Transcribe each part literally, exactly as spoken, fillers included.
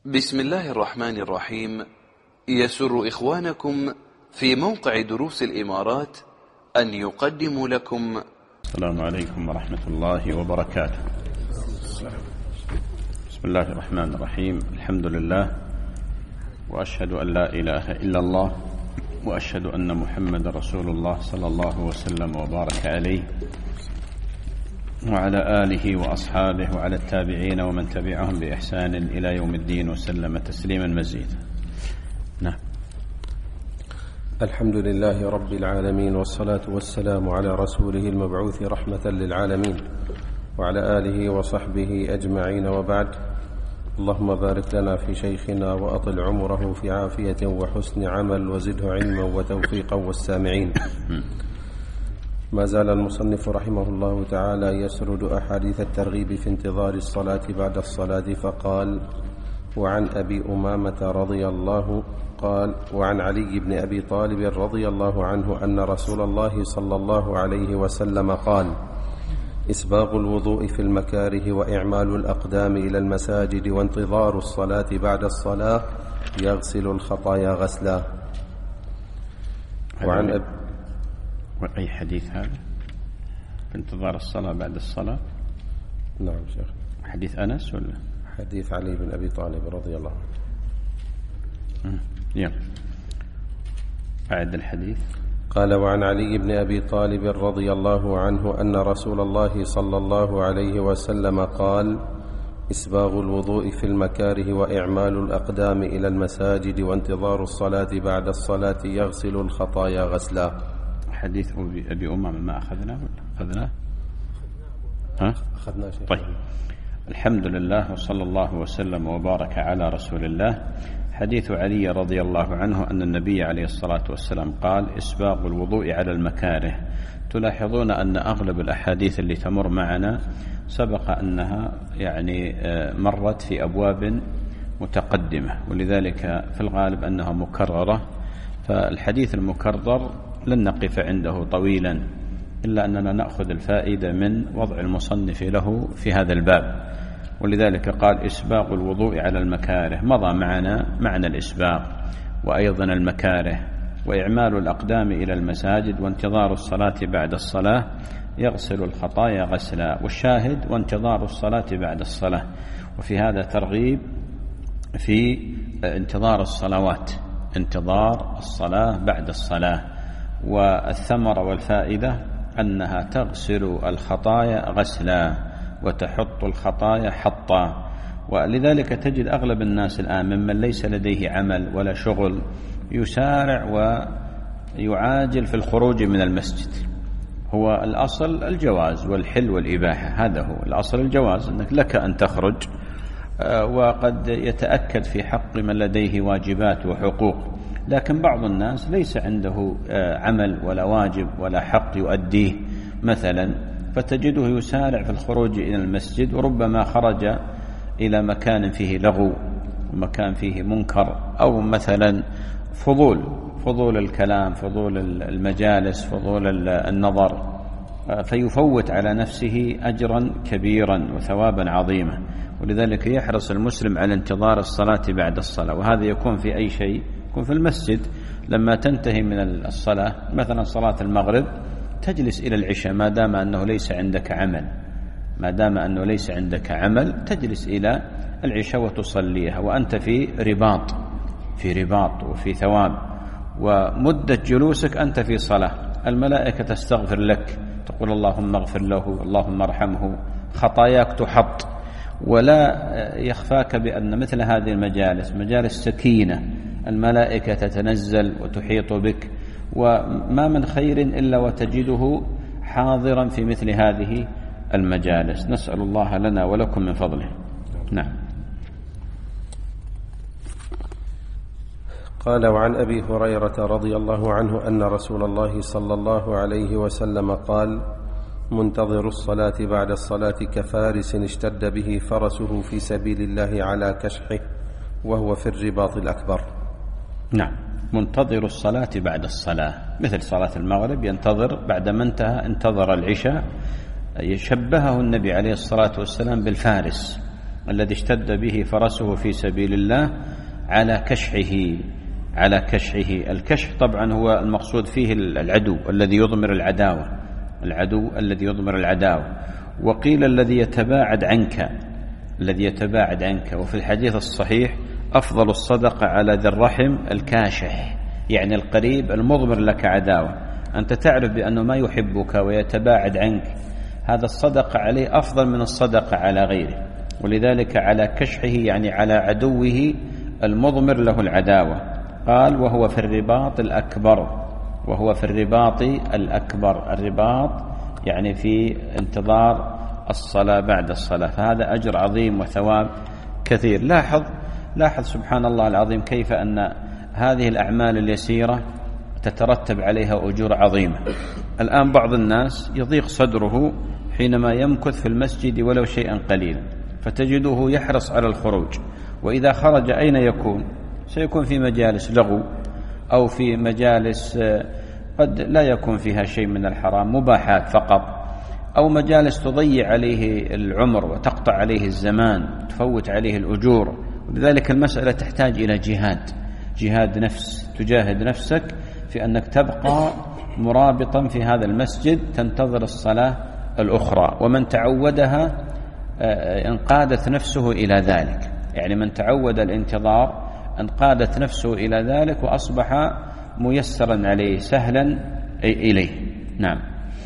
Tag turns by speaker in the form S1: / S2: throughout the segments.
S1: بسم الله الرحمن الرحيم. يسر إخوانكم في موقع دروس الإمارات أن يقدموا لكم.
S2: السلام عليكم ورحمة الله وبركاته. بسم الله الرحمن الرحيم. الحمد لله، وأشهد أن لا إله إلا الله، وأشهد أن محمد رسول الله صلى الله وسلم وبارك عليه وعلى آله وأصحابه وعلى التابعين ومن تبعهم بإحسان إلى يوم الدين وسلم تسليما مزيدا. نعم.
S3: الحمد لله رب العالمين، والصلاة والسلام على رسوله المبعوث رحمة للعالمين وعلى آله وصحبه أجمعين، وبعد. اللهم بارك لنا في شيخنا وأطل عمره في عافية وحسن عمل وزده علما وتوفيقا والسامعين. ما زال المصنف رحمه الله تعالى يسرد أحاديث الترغيب في انتظار الصلاة بعد الصلاة، فقال: وعن أبي أمامة رضي الله قال وعن علي بن أبي طالب رضي الله عنه أن رسول الله صلى الله عليه وسلم قال: إسباغ الوضوء في المكاره وإعمال الأقدام إلى المساجد وانتظار الصلاة بعد الصلاة يغسل الخطايا غسلا. وعن أبي
S2: أي حديث هذا في انتظار الصلاة بعد الصلاة؟
S3: نعم شيخ.
S2: حديث أنس ولا
S3: حديث علي بن أبي طالب رضي الله عنه؟
S2: يلا أعد الحديث.
S3: قال: وعن علي بن أبي طالب رضي الله عنه أن رسول الله صلى الله عليه وسلم قال: إسباغ الوضوء في المكاره وإعمال الأقدام إلى المساجد وانتظار الصلاة بعد الصلاة يغسل الخطايا غسلا.
S2: حديث أبي أمامة ما أخذناه ولا أخذناه؟ ها؟
S3: أخذناه شيخ.
S2: طيب، الحمد لله وصلى الله وسلم وبارك على رسول الله. حديث علي رضي الله عنه أن النبي عليه الصلاة والسلام قال: إسباغ الوضوء على المكاره. تلاحظون أن أغلب الأحاديث اللي تمر معنا سبق أنها يعني مرت في أبواب متقدمة، ولذلك في الغالب أنها مكررة، فالحديث المكرر لن نقف عنده طويلا إلا أننا نأخذ الفائدة من وضع المصنف له في هذا الباب، ولذلك قال: إسباغ الوضوء على المكاره. مضى معنا معنى الإسباغ وأيضا المكاره، وإعمال الأقدام إلى المساجد وانتظار الصلاة بعد الصلاة يغسل الخطايا غسلا. والشاهد وانتظار الصلاة بعد الصلاة، وفي هذا ترغيب في انتظار الصلوات، انتظار الصلاة بعد الصلاة. والثمرة والفائدة أنها تغسل الخطايا غسلا وتحط الخطايا حطا. ولذلك تجد أغلب الناس الآن ممن ليس لديه عمل ولا شغل يسارع ويعاجل في الخروج من المسجد. هو الأصل الجواز والحل والإباحة، هذا هو الأصل الجواز، أنك لك أن تخرج، وقد يتأكد في حق من لديه واجبات وحقوق، لكن بعض الناس ليس عنده عمل ولا واجب ولا حق يؤديه مثلا، فتجده يسارع في الخروج إلى المسجد، وربما خرج إلى مكان فيه لغو ومكان فيه منكر، أو مثلا فضول فضول الكلام، فضول المجالس، فضول النظر، فيفوت على نفسه أجرا كبيرا وثوابا عظيما. ولذلك يحرص المسلم على انتظار الصلاة بعد الصلاة، وهذا يكون في أي شيء، يكون في المسجد. لما تنتهي من الصلاة مثلا صلاة المغرب تجلس إلى العشاء، ما دام أنه ليس عندك عمل ما دام أنه ليس عندك عمل تجلس إلى العشاء وتصليها وأنت في رباط في رباط وفي ثواب، ومدة جلوسك أنت في صلاة. الملائكة تستغفر لك، تقول اللهم اغفر له، اللهم ارحمه، خطاياك تحط. ولا يخفاك بأن مثل هذه المجالس مجالس سكينة، الملائكة تتنزل وتحيط بك، وما من خير إلا وتجده حاضرا في مثل هذه المجالس. نسأل الله لنا ولكم من فضله. نعم.
S3: قال: وعن أبي هريرة رضي الله عنه أن رسول الله صلى الله عليه وسلم قال: منتظر الصلاة بعد الصلاة كفارس اشتد به فرسه في سبيل الله على كشحه وهو في الرباط الأكبر.
S2: نعم، منتظر الصلاة بعد الصلاة، مثل صلاة المغرب ينتظر بعدما انتهى انتظر العشاء. يشبهه النبي عليه الصلاة والسلام بالفارس الذي اشتد به فرسه في سبيل الله على كشحه على كشحه. الكشح طبعا هو المقصود فيه العدو الذي يضمر العداوة العدو الذي يضمر العداوة وقيل الذي يتباعد عنك الذي يتباعد عنك وفي الحديث الصحيح أفضل الصدقة على ذي الرحم الكاشح، يعني القريب المضمر لك عداوة، أنت تعرف بأنه ما يحبك ويتباعد عنك، هذا الصدقة عليه أفضل من الصدقة على غيره، ولذلك على كشحه يعني على عدوه المضمر له العداوة. قال وهو في الرباط الأكبر وهو في الرباط الأكبر الرباط يعني في انتظار الصلاة بعد الصلاة، فهذا أجر عظيم وثواب كثير. لاحظ لاحظ سبحان الله العظيم كيف أن هذه الأعمال اليسيرة تترتب عليها أجور عظيمة. الآن بعض الناس يضيق صدره حينما يمكث في المسجد ولو شيئا قليلا، فتجده يحرص على الخروج، وإذا خرج أين يكون؟ سيكون في مجالس لغو أو في مجالس قد لا يكون فيها شيء من الحرام، مباحات فقط، أو مجالس تضيع عليه العمر وتقطع عليه الزمان تفوت عليه الأجور. ولذلك المسألة تحتاج إلى جهاد جهاد نفس، تجاهد نفسك في أنك تبقى مرابطا في هذا المسجد تنتظر الصلاة الأخرى، ومن تعودها انقادت نفسه إلى ذلك، يعني من تعود الانتظار انقادت نفسه إلى ذلك وأصبح ميسرا عليه سهلا إليه. نعم.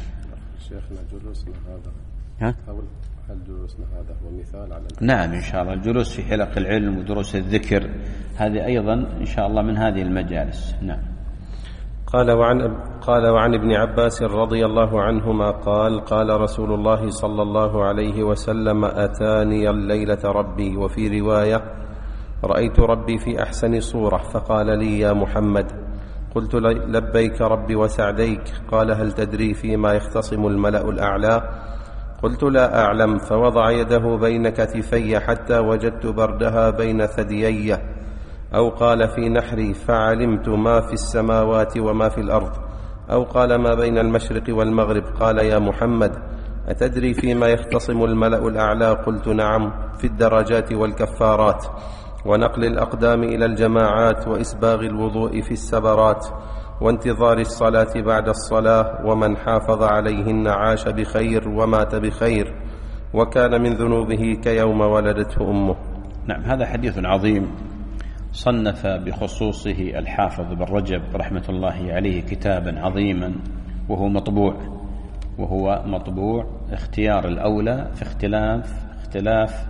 S3: شيخنا جلوسنا هذا
S2: ها؟
S3: هل جلوسنا هذا هو مثال على
S2: نعم إن شاء الله، الجلوس في حلق العلم ودروس الذكر هذه أيضا إن شاء الله من هذه المجالس. نعم.
S3: قال وعن قال وعن ابن عباس رضي الله عنهما قال قال رسول الله صلى الله عليه وسلم أتاني الليلة ربي، وفي رواية رأيت ربي في أحسن صورة فقال لي يا محمد، قلت لبيك ربي وسعديك، قال هل تدري فيما يختصم الملأ الأعلى؟ قلت لا أعلم، فوضع يده بين كتفي حتى وجدت بردها بين ثديي، أو قال في نحري فعلمت ما في السماوات وما في الأرض، أو قال ما بين المشرق والمغرب. قال يا محمد أتدري فيما يختصم الملأ الأعلى؟ قلت نعم، في الدرجات والكفارات، ونقل الأقدام إلى الجماعات، وإسباغ الوضوء في السبرات، وانتظار الصلاة بعد الصلاة، ومن حافظ عليهن عاش بخير ومات بخير، وكان من ذنوبه كيوم ولدته أمه.
S2: نعم، هذا حديث عظيم صنف بخصوصه الحافظ بن رجب رحمة الله عليه كتابا عظيما، وهو مطبوع وهو مطبوع اختيار الأولى في اختلاف اختلاف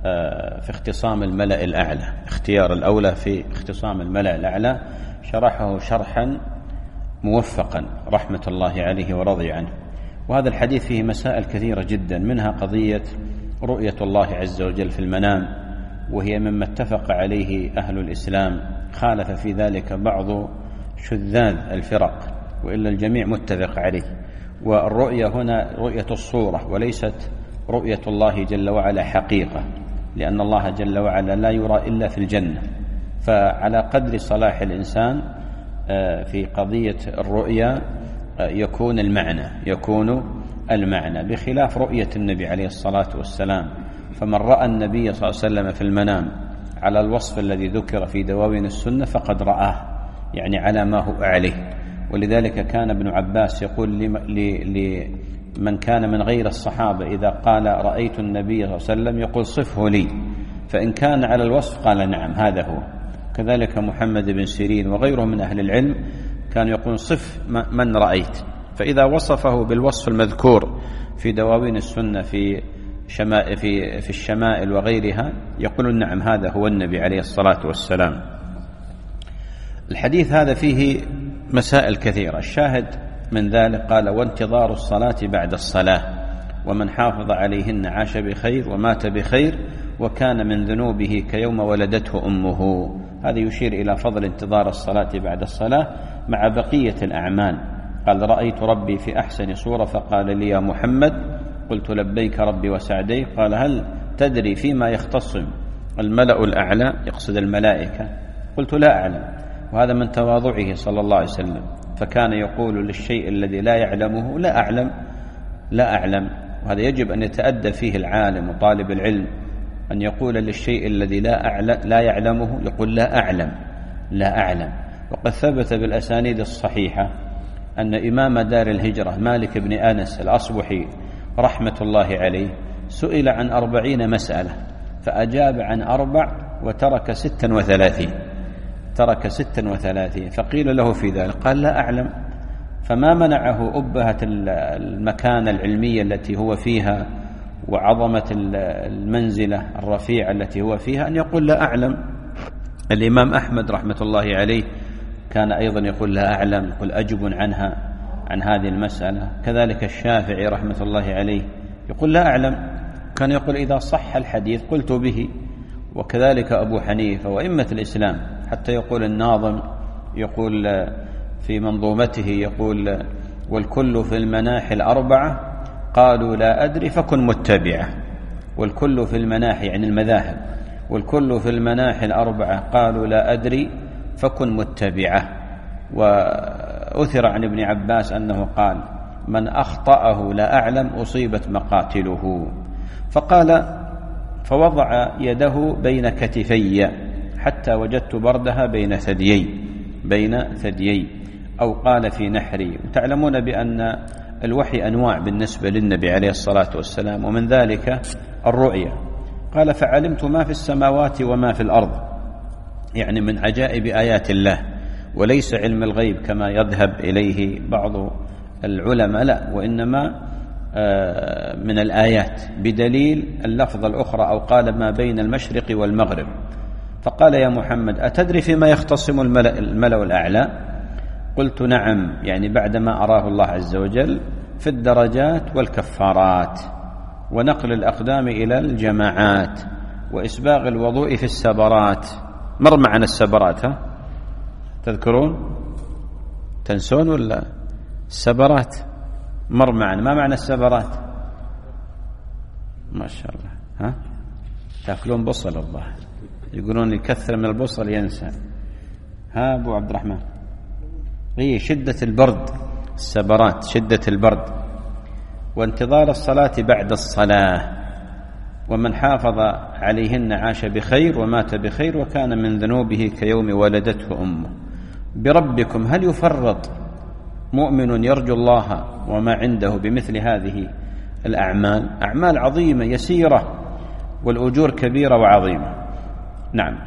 S2: في اختصام الملأ الأعلى، اختيار الأولى في اختصام الملأ الأعلى، شرحه شرحا موفقا رحمة الله عليه ورضي عنه. وهذا الحديث فيه مسائل كثيرة جدا، منها قضية رؤية الله عز وجل في المنام، وهي مما اتفق عليه أهل الإسلام، خالف في ذلك بعض شذاذ الفرق، وإلا الجميع متفق عليه. والرؤية هنا رؤية الصورة وليست رؤية الله جل وعلا حقيقة، لأن الله جل وعلا لا يرى إلا في الجنة، فعلى قدر صلاح الإنسان في قضية الرؤيا يكون المعنى يكون المعنى بخلاف رؤية النبي عليه الصلاة والسلام. فمن رأى النبي صلى الله عليه وسلم في المنام على الوصف الذي ذكر في دواوين السنة فقد رآه، يعني على ما هو عليه. ولذلك كان ابن عباس يقول لمن كان من غير الصحابة إذا قال رأيت النبي صلى الله عليه وسلم يقول صفه لي، فإن كان على الوصف قال نعم هذا هو. كذلك محمد بن سيرين وغيره من أهل العلم كان يقول صف من رأيت، فإذا وصفه بالوصف المذكور في دواوين السنة في شمائل في في الشمائل وغيرها يقولون نعم هذا هو النبي عليه الصلاة والسلام. الحديث هذا فيه مسائل كثيرة، الشاهد من ذلك قال وانتظار الصلاة بعد الصلاة، ومن حافظ عليهن عاش بخير ومات بخير، وكان من ذنوبه كيوم ولدته أمه. هذا يشير إلى فضل انتظار الصلاة بعد الصلاة مع بقية الأعمال. قال رأيت ربي في أحسن صورة فقال لي يا محمد، قلت لبيك ربي وسعديك، قال هل تدري فيما يختصم الملأ الأعلى؟ يقصد الملائكة. قلت لا أعلم، وهذا من تواضعه صلى الله عليه وسلم، فكان يقول للشيء الذي لا يعلمه لا أعلم لا أعلم. وهذا يجب أن يتأدى فيه العالم وطالب العلم أن يقول للشيء الذي لا, أعلم لا يعلمه يقول لا أعلم لا أعلم. وقد ثبت بالأسانيد الصحيحة أن إمام دار الهجرة مالك بن أنس الأصبحي رحمة الله عليه سئل عن أربعين مسألة فأجاب عن أربع وترك ستا وثلاثين ترك ستا وثلاثين فقيل له في ذلك قال لا أعلم، فما منعه أبهة المكانة العلمية التي هو فيها وعظمة المنزلة الرفيعة التي هو فيها أن يقول لا أعلم. الإمام أحمد رحمة الله عليه كان أيضا يقول لا أعلم، يقول أجب عنها عن هذه المسألة. كذلك الشافعي رحمة الله عليه يقول لا أعلم، كان يقول إذا صح الحديث قلت به. وكذلك أبو حنيفة وإمة الإسلام، حتى يقول الناظم يقول في منظومته يقول والكل في المناحي الأربعة قالوا لا أدري فكن متبعة. والكل في المناحي يعني المذاهب، والكل في المناحي الأربعة قالوا لا أدري فكن متبعة. وأثر عن ابن عباس أنه قال من أخطأه لا أعلم أصيبت مقاتله. فقال فوضع يده بين كتفي حتى وجدت بردها بين ثديي بين ثديي أو قال في نحري. وتعلمون بأن الوحي أنواع بالنسبة للنبي عليه الصلاة والسلام، ومن ذلك الرؤيا. قال فعلمت ما في السماوات وما في الأرض، يعني من عجائب آيات الله، وليس علم الغيب كما يذهب إليه بعض العلماء، لا، وإنما من الآيات بدليل اللفظة الأخرى أو قال ما بين المشرق والمغرب. فقال يا محمد أتدري فيما يختصم الملأ, الملأ الأعلى؟ قلت نعم، يعني بعدما أراه الله عز وجل في الدرجات والكفارات ونقل الأقدام إلى الجماعات وإسباغ الوضوء في السبرات. مر معنا السبرات، ها تذكرون؟ تنسون ولا؟ السبرات مر معنا. ما معنى السبرات؟ ما شاء الله، ها تأكلون بصل الظاهر، يقولون يكثر من البصل ينسى. ها أبو عبد الرحمن، هي شدة البرد، السبرات شدة البرد. وانتظار الصلاة بعد الصلاة، ومن حافظ عليهن عاش بخير ومات بخير وكان من ذنوبه كيوم ولدته أمه. بربكم هل يفرط مؤمن يرجو الله وما عنده بمثل هذه الأعمال؟ أعمال عظيمة يسيرة والأجور كبيرة وعظيمة. نعم.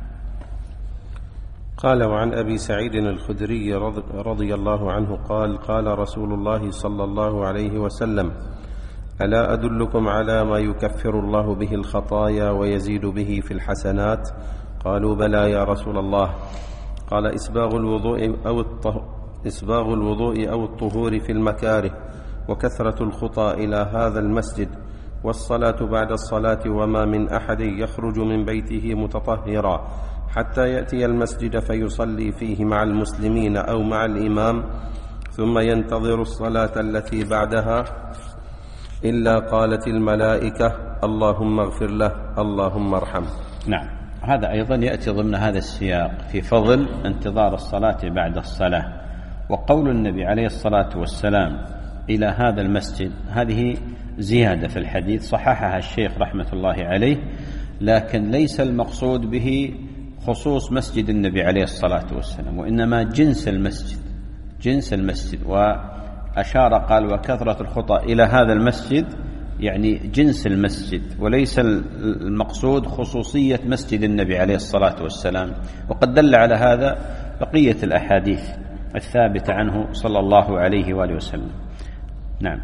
S3: قال وعن أبي سعيد الخدري رضي الله عنه قال قال رسول الله صلى الله عليه وسلم ألا أدلكم على ما يكفر الله به الخطايا ويزيد به في الحسنات؟ قالوا بلى يا رسول الله. قال إسباغ الوضوء أو الطهور إسباغ الوضوء أو الطهور في المكاره، وكثرة الخطى إلى هذا المسجد، والصلاة بعد الصلاة، وما من أحد يخرج من بيته متطهرا حتى يأتي المسجد فيصلي فيه مع المسلمين أو مع الإمام ثم ينتظر الصلاة التي بعدها إلا قالت الملائكة اللهم اغفر له اللهم ارحمه.
S2: نعم، هذا أيضا يأتي ضمن هذا السياق في فضل انتظار الصلاة بعد الصلاة. وقول النبي عليه الصلاة والسلام إلى هذا المسجد، هذه زيادة في الحديث صححها الشيخ رحمة الله عليه، لكن ليس المقصود به خصوص مسجد النبي عليه الصلاة والسلام، وإنما جنس المسجد جنس المسجد. وأشار قال وكثرة الخطى إلى هذا المسجد، يعني جنس المسجد، وليس المقصود خصوصية مسجد النبي عليه الصلاة والسلام. وقد دل على هذا بقية الأحاديث الثابتة عنه صلى الله عليه وآله وسلم. نعم.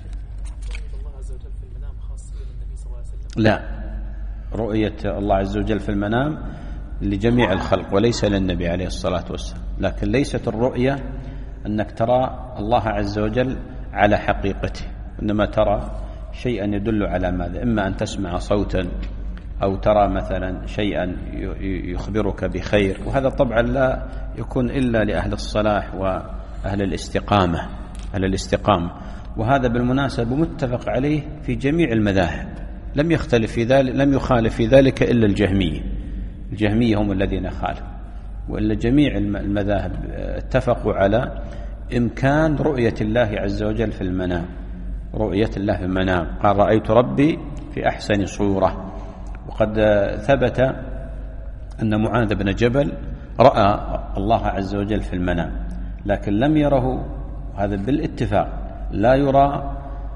S2: لا، رؤية الله عز وجل في المنام لجميع الخلق وليس للنبي عليه الصلاة والسلام، لكن ليست الرؤية أنك ترى الله عز وجل على حقيقته، إنما ترى شيئا يدل على ماذا؟ إما أن تسمع صوتا أو ترى مثلا شيئا يخبرك بخير، وهذا طبعا لا يكون إلا لأهل الصلاح وأهل الاستقامة أهل الاستقامة وهذا بالمناسبة متفق عليه في جميع المذاهب، لم يختلف في ذلك لم يخالف في ذلك إلا الجهمية الجهمية هم الذين خالفوا، وإلا جميع المذاهب اتفقوا على إمكان رؤية الله عز وجل في المنام رؤية الله في المنام. قال رأيت ربي في أحسن صورة، وقد ثبت أن معاذ بن جبل رأى الله عز وجل في المنام، لكن لم يره، هذا بالاتفاق، لا يرى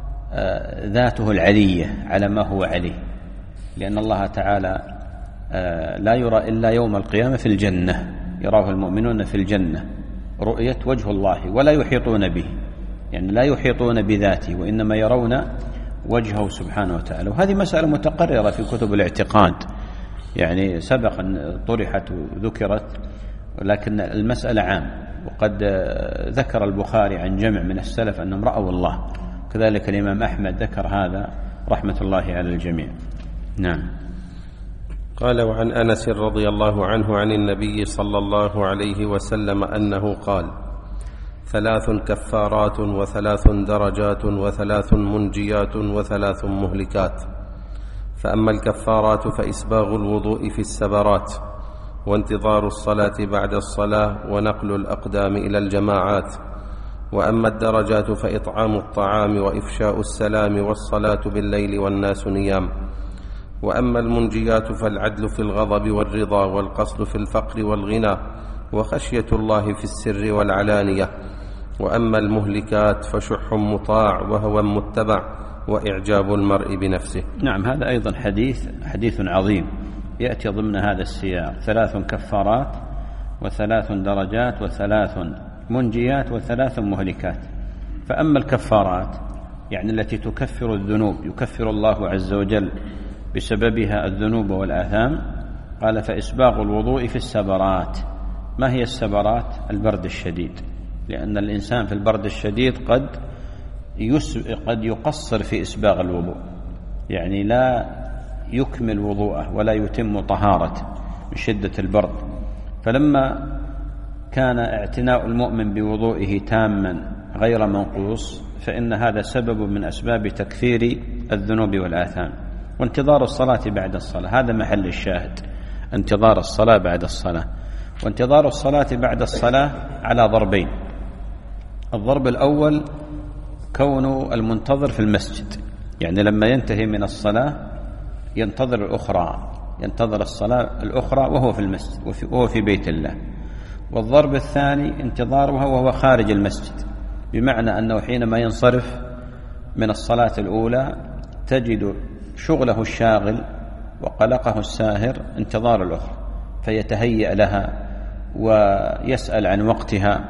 S2: ذاته العلية على ما هو عليه، لأن الله تعالى لا يرى إلا يوم القيامة في الجنة، يراه المؤمنون في الجنة رؤية وجه الله، ولا يحيطون به، يعني لا يحيطون بذاته، وإنما يرون وجهه سبحانه وتعالى. وهذه مسألة متقررة في كتب الاعتقاد، يعني سبق أن طرحت وذكرت، لكن المسألة عام. وقد ذكر البخاري عن جمع من السلف أنهم رأوا الله، كذلك الإمام أحمد ذكر هذا رحمة الله على الجميع. نعم.
S3: قال: وعن أنس رضي الله عنه عن النبي صلى الله عليه وسلم أنه قال: ثلاث كفارات وثلاث درجات وثلاث منجيات وثلاث مهلكات. فأما الكفارات فإسباغ الوضوء في السبرات، وانتظار الصلاة بعد الصلاة، ونقل الأقدام إلى الجماعات. وأما الدرجات فإطعام الطعام وإفشاء السلام والصلاة بالليل والناس نيام. وأما المنجيات فالعدل في الغضب والرضا، والقصد في الفقر والغنى، وخشية الله في السر والعلانية. وأما المهلكات فشح مطاع وهوى متبع وإعجاب المرء بنفسه.
S2: نعم، هذا أيضا حديث حديث عظيم يأتي ضمن هذا السياق: ثلاث كفارات وثلاث درجات وثلاث منجيات وثلاث مهلكات. فأما الكفارات يعني التي تكفر الذنوب، يكفر الله عز وجل بسببها الذنوب والآثام، قال: فإسباغ الوضوء في السبرات. ما هي السبرات؟ البرد الشديد، لأن الإنسان في البرد الشديد قد قد يقصر في إسباغ الوضوء، يعني لا يكمل وضوءه ولا يتم طهارته من شدة البرد. فلما كان اعتناء المؤمن بوضوئه تاما غير منقوص، فإن هذا سبب من أسباب تكفير الذنوب والآثام. وانتظار الصلاة بعد الصلاة، هذا محل الشاهد، انتظار الصلاة بعد الصلاة. وانتظار الصلاة بعد الصلاة على ضربين: الضرب الأول كون المنتظر في المسجد، يعني لما ينتهي من الصلاة ينتظر الأخرى، ينتظر الصلاة الأخرى وهو في المسجد وهو في بيت الله. والضرب الثاني انتظارها وهو خارج المسجد، بمعنى أنه حينما ينصرف من الصلاة الأولى تجد شغله الشاغل وقلقه الساهر انتظار الأخرى، فيتهيأ لها ويسأل عن وقتها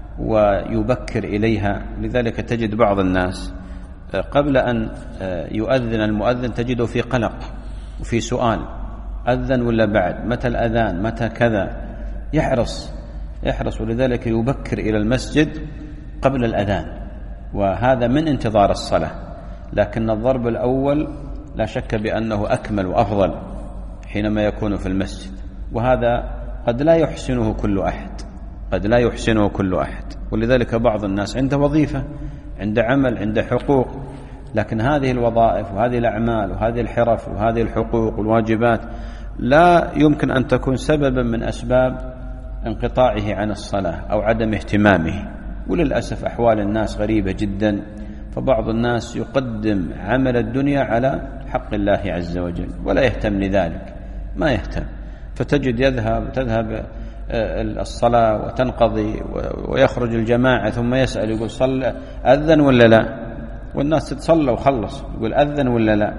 S2: ويبكر إليها. لذلك تجد بعض الناس قبل أن يؤذن المؤذن تجده في قلق وفي سؤال: أذن ولا بعد؟ متى الأذان؟ متى كذا؟ يحرص يحرص ولذلك يبكر إلى المسجد قبل الأذان، وهذا من انتظار الصلاة. لكن الضرب الأول لا شك بأنه أكمل وأفضل حينما يكون في المسجد، وهذا قد لا يحسنه كل أحد قد لا يحسنه كل أحد ولذلك بعض الناس عنده وظيفة، عنده عمل، عنده حقوق، لكن هذه الوظائف وهذه الأعمال وهذه الحرف وهذه الحقوق والواجبات لا يمكن أن تكون سببا من أسباب انقطاعه عن الصلاة أو عدم اهتمامه. وللأسف أحوال الناس غريبة جدا، فبعض الناس يقدم عمل الدنيا على حق الله عز وجل ولا يهتم لذلك، ما يهتم، فتجد يذهب تذهب الصلاة وتنقضي ويخرج الجماعة ثم يسأل يقول: صلى أذن ولا لا؟ والناس تتصلى وخلص يقول: أذن ولا لا؟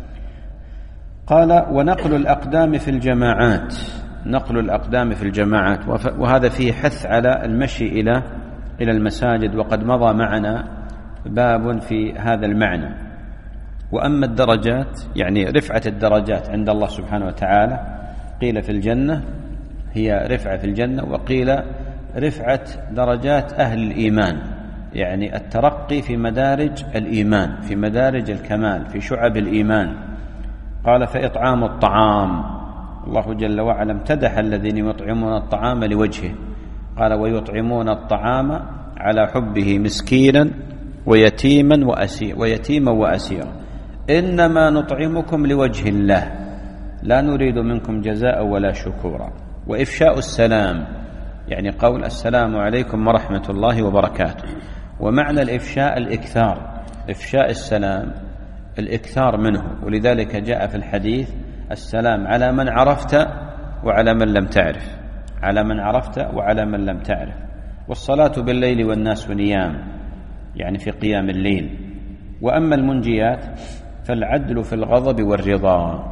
S2: قال: ونقل الأقدام في الجماعات. نقل الأقدام في الجماعات، وهذا فيه حث على المشي إلى إلى المساجد، وقد مضى معنا باب في هذا المعنى. وأما الدرجات يعني رفعة الدرجات عند الله سبحانه وتعالى، قيل في الجنة هي رفعة في الجنة، وقيل رفعة درجات أهل الإيمان، يعني الترقي في مدارج الإيمان، في مدارج الكمال، في شعب الإيمان. قال: فإطعام الطعام. الله جل وعلا امتدح الذين يطعمون الطعام لوجهه، قال: ويطعمون الطعام على حبه مسكينا ويتيما وأسير ويتيما وأسيرا إنما نطعمكم لوجه الله لا نريد منكم جزاء ولا شكورا. وإفشاء السلام، يعني قول: السلام عليكم ورحمة الله وبركاته. ومعنى الإفشاء الإكثار، إفشاء السلام الإكثار منه، ولذلك جاء في الحديث: السلام على من عرفت وعلى من لم تعرف، على من عرفت وعلى من لم تعرف. والصلاة بالليل والناس نيام، يعني في قيام الليل. وأما المنجيات فالعدل في الغضب والرضا،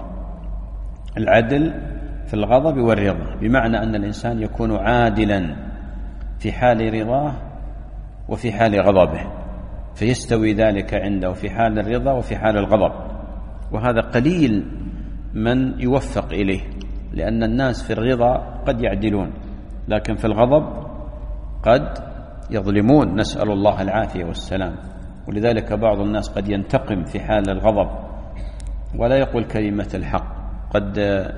S2: العدل في الغضب والرضا، بمعنى أن الإنسان يكون عادلا في حال رضاه وفي حال غضبه، فيستوي ذلك عنده في حال الرضا وفي حال الغضب. وهذا قليل من يوفق إليه، لأن الناس في الرضا قد يعدلون، لكن في الغضب قد يظلمون، نسأل الله العافية والسلام. ولذلك بعض الناس قد ينتقم في حال الغضب ولا يقول كلمة الحق، قد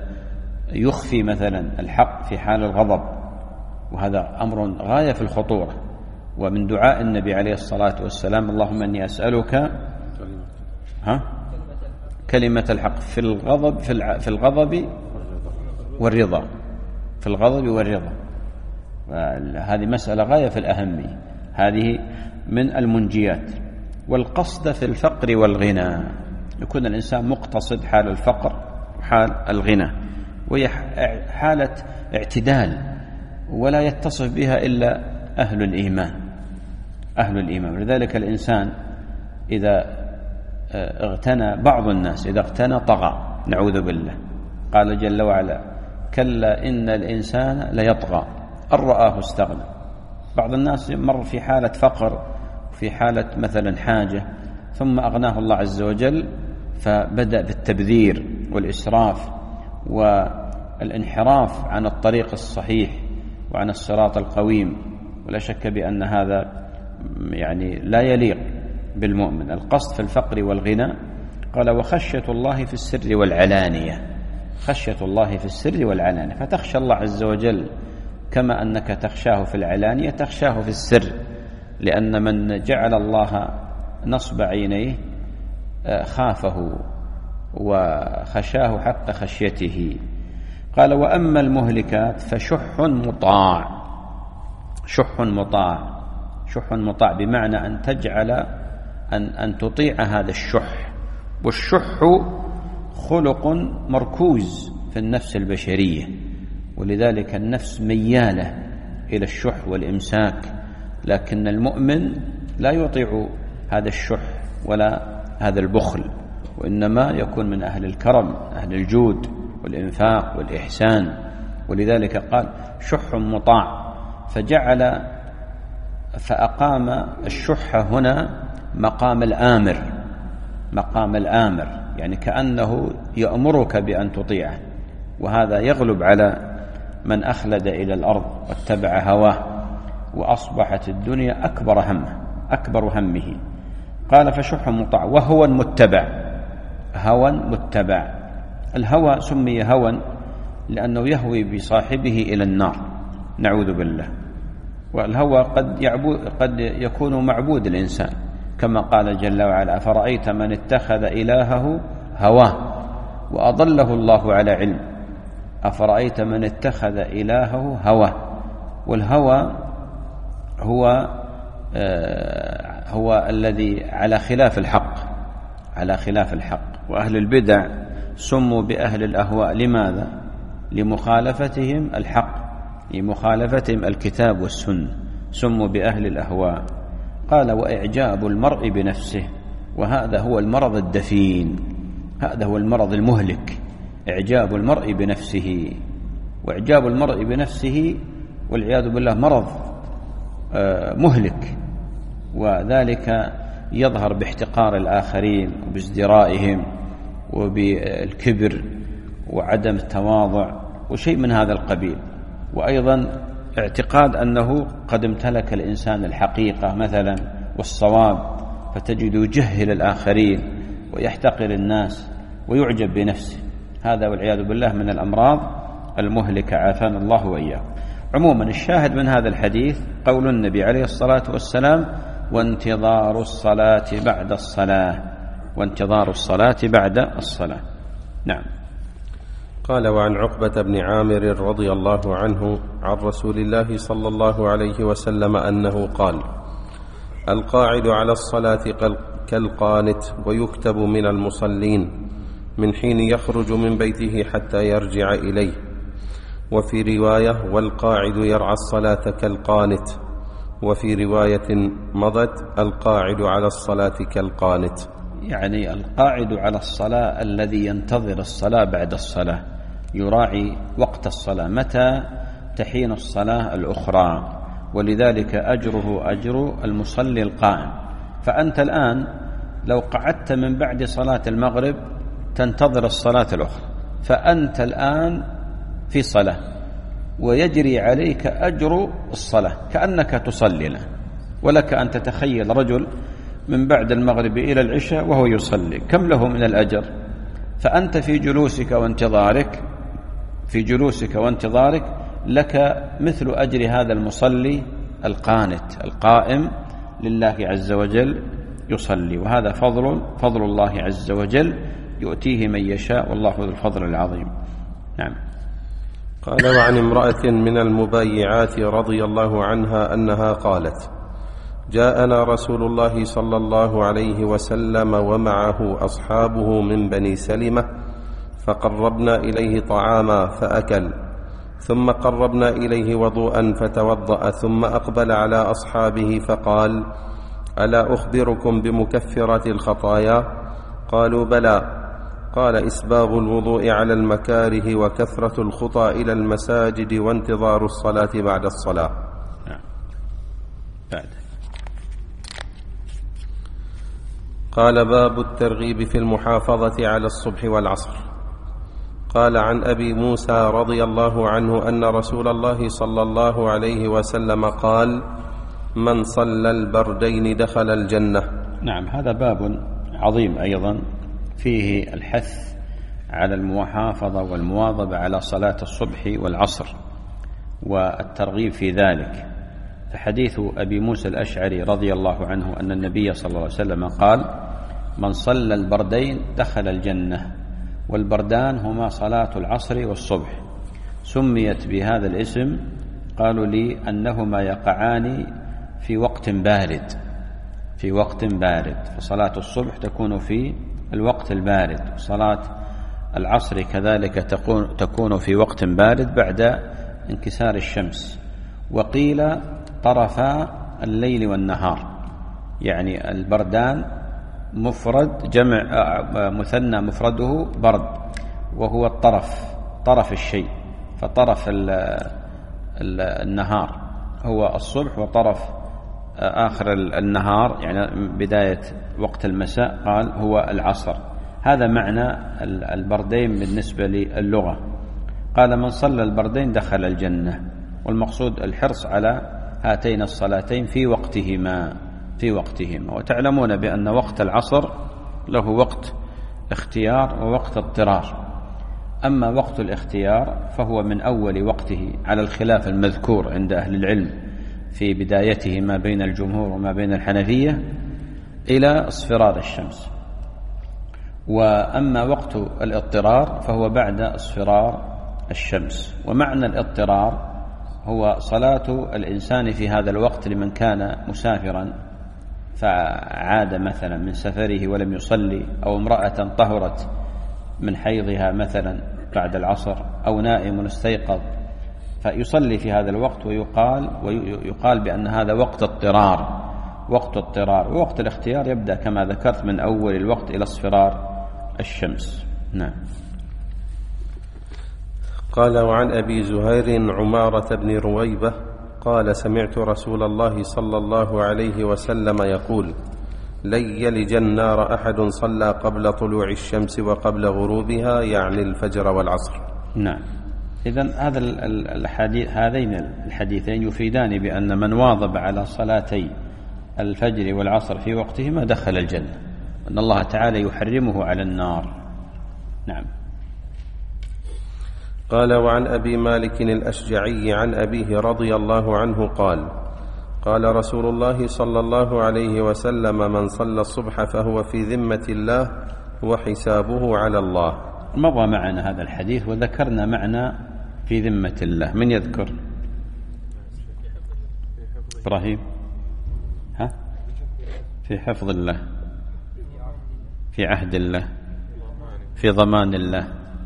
S2: يخفي مثلا الحق في حال الغضب، وهذا أمر غاية في الخطورة. ومن دعاء النبي عليه الصلاة والسلام: اللهم إني أسألك ها كلمة الحق في الغضب في الغضب والرضا، في الغضب والرضا. هذه مسألة غاية في الأهمية، هذه من المنجيات. والقصد في الفقر والغنى، يكون الإنسان مقتصد حال الفقر وحال الغنى، وهي حالة اعتدال ولا يتصف بها إلا أهل الإيمان، أهل الإيمان. لذلك الإنسان إذا اغتنى، بعض الناس إذا اغتنى طغى، نعوذ بالله. قال جل وعلا: كلا إن الإنسان ليطغى أن رآه استغنى. بعض الناس مر في حالة فقر، في حالة مثلا حاجة، ثم أغناه الله عز وجل فبدأ بالتبذير والإسراف والانحراف عن الطريق الصحيح وعن الصراط القويم. ولا شك بأن هذا يعني لا يليق بالمؤمن. القصد في الفقر والغنى، قال: وخشية الله في السر والعلانية، خشية الله في السر والعلانية، فتخشى الله عز وجل كما أنك تخشاه في العلانية تخشاه في السر، لأن من جعل الله نصب عينيه خافه وخشاه حق خشيته. قال: وأما المهلكات فشح مطاع، شح مطاع، شح مطاع بمعنى أن تجعل أن, أن تطيع هذا الشح. والشح خلق مركوز في النفس البشرية، ولذلك النفس ميالة إلى الشح والإمساك، لكن المؤمن لا يطيع هذا الشح ولا هذا البخل، وإنما يكون من أهل الكرم، أهل الجود والإنفاق والإحسان. ولذلك قال: شح مطاع، فجعل فأقام الشح هنا مقام الآمر، مقام الآمر، يعني كأنه يأمرك بأن تطيعه. وهذا يغلب على من أخلد إلى الأرض واتبع هواه، وأصبحت الدنيا أكبر همه، أكبر همه. قال: فشح مطاع وهوى متبع، هوى متبع. الهوى سمي هوى لأنه يهوي بصاحبه إلى النار، نعوذ بالله. والهوى قد يعبد، قد يكون معبود الإنسان، كما قال جل وعلا: أفرأيت من اتخذ إلهه هواه وأضله الله على علم، أفرأيت من اتخذ إلهه هواه. والهوى هو آه هو الذي على خلاف الحق، على خلاف الحق. وأهل البدع سموا بأهل الأهواء، لماذا؟ لمخالفتهم الحق، لمخالفتهم الكتاب والسنة، سموا بأهل الأهواء. قال: وإعجاب المرء بنفسه، وهذا هو المرض الدفين، هذا هو المرض المهلك، إعجاب المرء بنفسه. وإعجاب المرء بنفسه والعياذ بالله مرض مهلك، وذلك يظهر باحتقار الآخرين وبازدرائهم وبالكبر وعدم التواضع وشيء من هذا القبيل. وأيضا اعتقاد أنه قد امتلك الإنسان الحقيقة مثلا والصواب، فتجد يجهل الآخرين ويحتقر الناس ويعجب بنفسه. هذا والعياذ بالله من الأمراض المهلكة، عافانا الله وإياه. عموما الشاهد من هذا الحديث قول النبي عليه الصلاة والسلام: وانتظار الصلاة بعد الصلاة، وانتظار الصلاة بعد الصلاة. نعم.
S3: قال: وعن عقبة بن عامر رضي الله عنه عن رسول الله صلى الله عليه وسلم أنه قال: القاعد على الصلاة كالقانت، ويكتب من المصلين. من حين يخرج من بيته حتى يرجع إليه. وفي رواية: والقاعد يرعى الصلاة كالقانت. وفي رواية مضت: القاعد على الصلاة كالقانت.
S2: يعني القاعد على الصلاة الذي ينتظر الصلاة بعد الصلاة، يراعي وقت الصلاة متى تحين الصلاة الأخرى، ولذلك أجره أجر المصلي القائم. فأنت الآن لو قعدت من بعد صلاة المغرب تنتظر الصلاة الأخرى، فأنت الآن في صلاة ويجري عليك أجر الصلاة كأنك تصلي له. ولك أن تتخيل رجل من بعد المغرب إلى العشاء وهو يصلي، كم له من الأجر؟ فأنت في جلوسك وانتظارك في جلوسك وانتظارك لك مثل أجر هذا المصلي القانت القائم لله عز وجل يصلي. وهذا فضل فضل الله عز وجل يؤتيه من يشاء، والله ذو الفضل العظيم. نعم.
S3: قال: وعن امرأة من المبايعات رضي الله عنها أنها قالت: جاءنا رسول الله صلى الله عليه وسلم ومعه أصحابه من بني سلمة، فقربنا إليه طعاما فأكل، ثم قربنا إليه وضوءا فتوضأ، ثم أقبل على أصحابه فقال: ألا أخبركم بمكفرات الخطايا؟ قالوا: بلى. قال: إسباغ الوضوء على المكاره، وكثرة الخطى إلى المساجد، وانتظار الصلاة بعد الصلاة.
S2: بعد.
S3: قال: باب الترغيب في المحافظة على الصبح والعصر. قال: عن أبي موسى رضي الله عنه أن رسول الله صلى الله عليه وسلم قال: من صلى البردين دخل الجنة.
S2: نعم، هذا باب عظيم أيضا فيه الحث على المحافظة والمواظبة على صلاة الصبح والعصر والترغيب في ذلك. فحديث أبي موسى الأشعري رضي الله عنه أن النبي صلى الله عليه وسلم قال: من صلى البردين دخل الجنة. والبردان هما صلاة العصر والصبح. سميت بهذا الاسم قالوا لي أنهما يقعان في وقت بارد في وقت بارد فصلاة الصبح تكون في الوقت البارد، صلاة العصر كذلك تكون تكون في وقت بارد بعد انكسار الشمس. وقيل طرفا الليل والنهار، يعني البردان مفرد جمع مثنى مفرده برد، وهو الطرف طرف الشيء، فطرف النهار هو الصبح، وطرف آخر النهار يعني بداية وقت المساء قال هو العصر. هذا معنى البردين بالنسبة للغة. قال: من صلى البردين دخل الجنة. والمقصود الحرص على هاتين الصلاتين في وقتهما في وقتهما وتعلمون بأن وقت العصر له وقت اختيار ووقت اضطرار. أما وقت الاختيار فهو من أول وقته على الخلاف المذكور عند أهل العلم في بدايته ما بين الجمهور وما بين الحنفية إلى اصفرار الشمس. وأما وقت الاضطرار فهو بعد اصفرار الشمس. ومعنى الاضطرار هو صلاة الإنسان في هذا الوقت لمن كان مسافرا فعاد مثلا من سفره ولم يصلي، أو امرأة طهرت من حيضها مثلا بعد العصر، أو نائم استيقظ فيصلي في هذا الوقت، ويقال ويقال بأن هذا وقت اضطرار وقت اضطرار. ووقت الاختيار يبدأ كما ذكرت من أول الوقت إلى اصفرار الشمس. نعم.
S3: قال: وعن أبي زهير عمارة بن رويبة قال: سمعت رسول الله صلى الله عليه وسلم يقول: لن يلج النار أحد صلى قبل طلوع الشمس وقبل غروبها، يعني الفجر والعصر.
S2: نعم. إذن هذا الحديث هذين الحديثين يفيدان بأن من واظب على صلاتي الفجر والعصر في وقتهما دخل الجنة، وأن الله تعالى يحرمه على النار. نعم.
S3: قال: وعن أبي مالك الأشجعي عن أبيه رضي الله عنه قال: قال رسول الله صلى الله عليه وسلم: من صلى الصبح فهو في ذمة الله وحسابه على الله.
S2: مضى معنا هذا الحديث وذكرنا معنى في ذمة الله. من يذكر؟ إبراهيم؟ ها؟ في حفظ الله، في عهد الله، في ضمان الله؟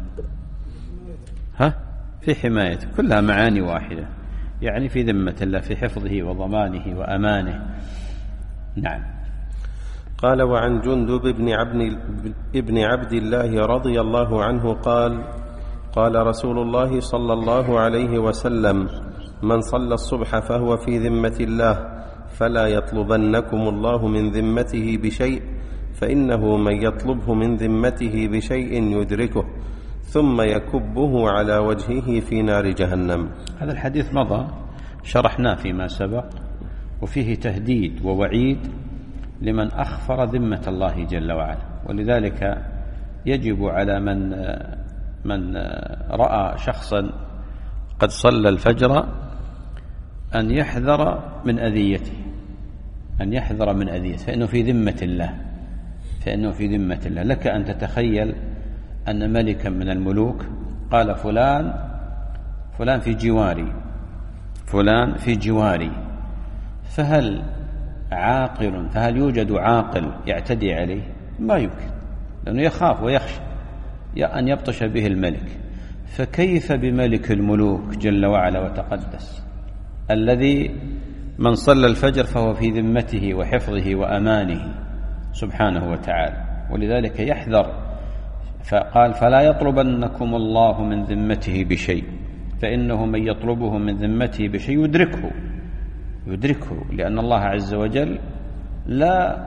S2: ها؟ في حمايته، كلها معاني واحدة، يعني في ذمة الله، في حفظه وضمانه وأمانه. نعم.
S3: قال: وعن جندب بن عبد, ابن عبد الله رضي الله عنه قال: قال رسول الله صلى الله عليه وسلم: من صلى الصبح فهو في ذمة الله، فلا يطلبنكم الله من ذمته بشيء، فإنه من يطلبه من ذمته بشيء يدركه ثم يكبه على وجهه في نار جهنم.
S2: هذا الحديث مضى شرحناه فيما سبق، وفيه تهديد ووعيد لمن أخفر ذمة الله جل وعلا، ولذلك يجب على من من رأى شخصا قد صلى الفجر أن يحذر من أذيته، أن يحذر من أذيته، فإنه في ذمة الله، فإنه في ذمة الله. لك أن تتخيل أن ملكا من الملوك قال: فلان فلان في جواري، فلان في جواري، فهل عاقل فهل يوجد عاقل يعتدي عليه؟ ما يمكن، لأنه يخاف ويخشى أن يبطش به الملك. فكيف بملك الملوك جل وعلا وتقدس، الذي من صلى الفجر فهو في ذمته وحفظه وأمانه سبحانه وتعالى. ولذلك يحذر، فقال: فلا يطلبنكم الله من ذمته بشيء، فإنه من يطلبه من ذمته بشيء يدركه يدركه لأن الله عز وجل لا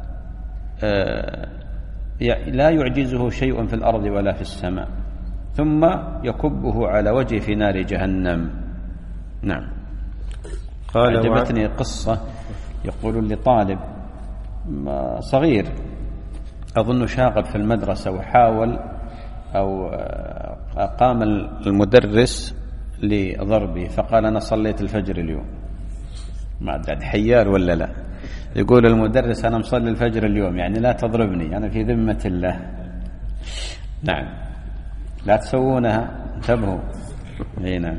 S2: لا يعجزه شيء في الأرض ولا في السماء، ثم يكبه على وجهه في نار جهنم. نعم.
S3: قال:
S2: عجبتني قصة، يقول لطالب صغير أظن شاغب في المدرسة، وحاول أو قام المدرس لضربه، فقال: أنا صليت الفجر اليوم. ما أدري حيار ولا لا. يقول المدرس: أنا مصلي الفجر اليوم، يعني لا تضربني، أنا في ذمة الله. نعم، لا تسوونها، انتبهوا. نعم.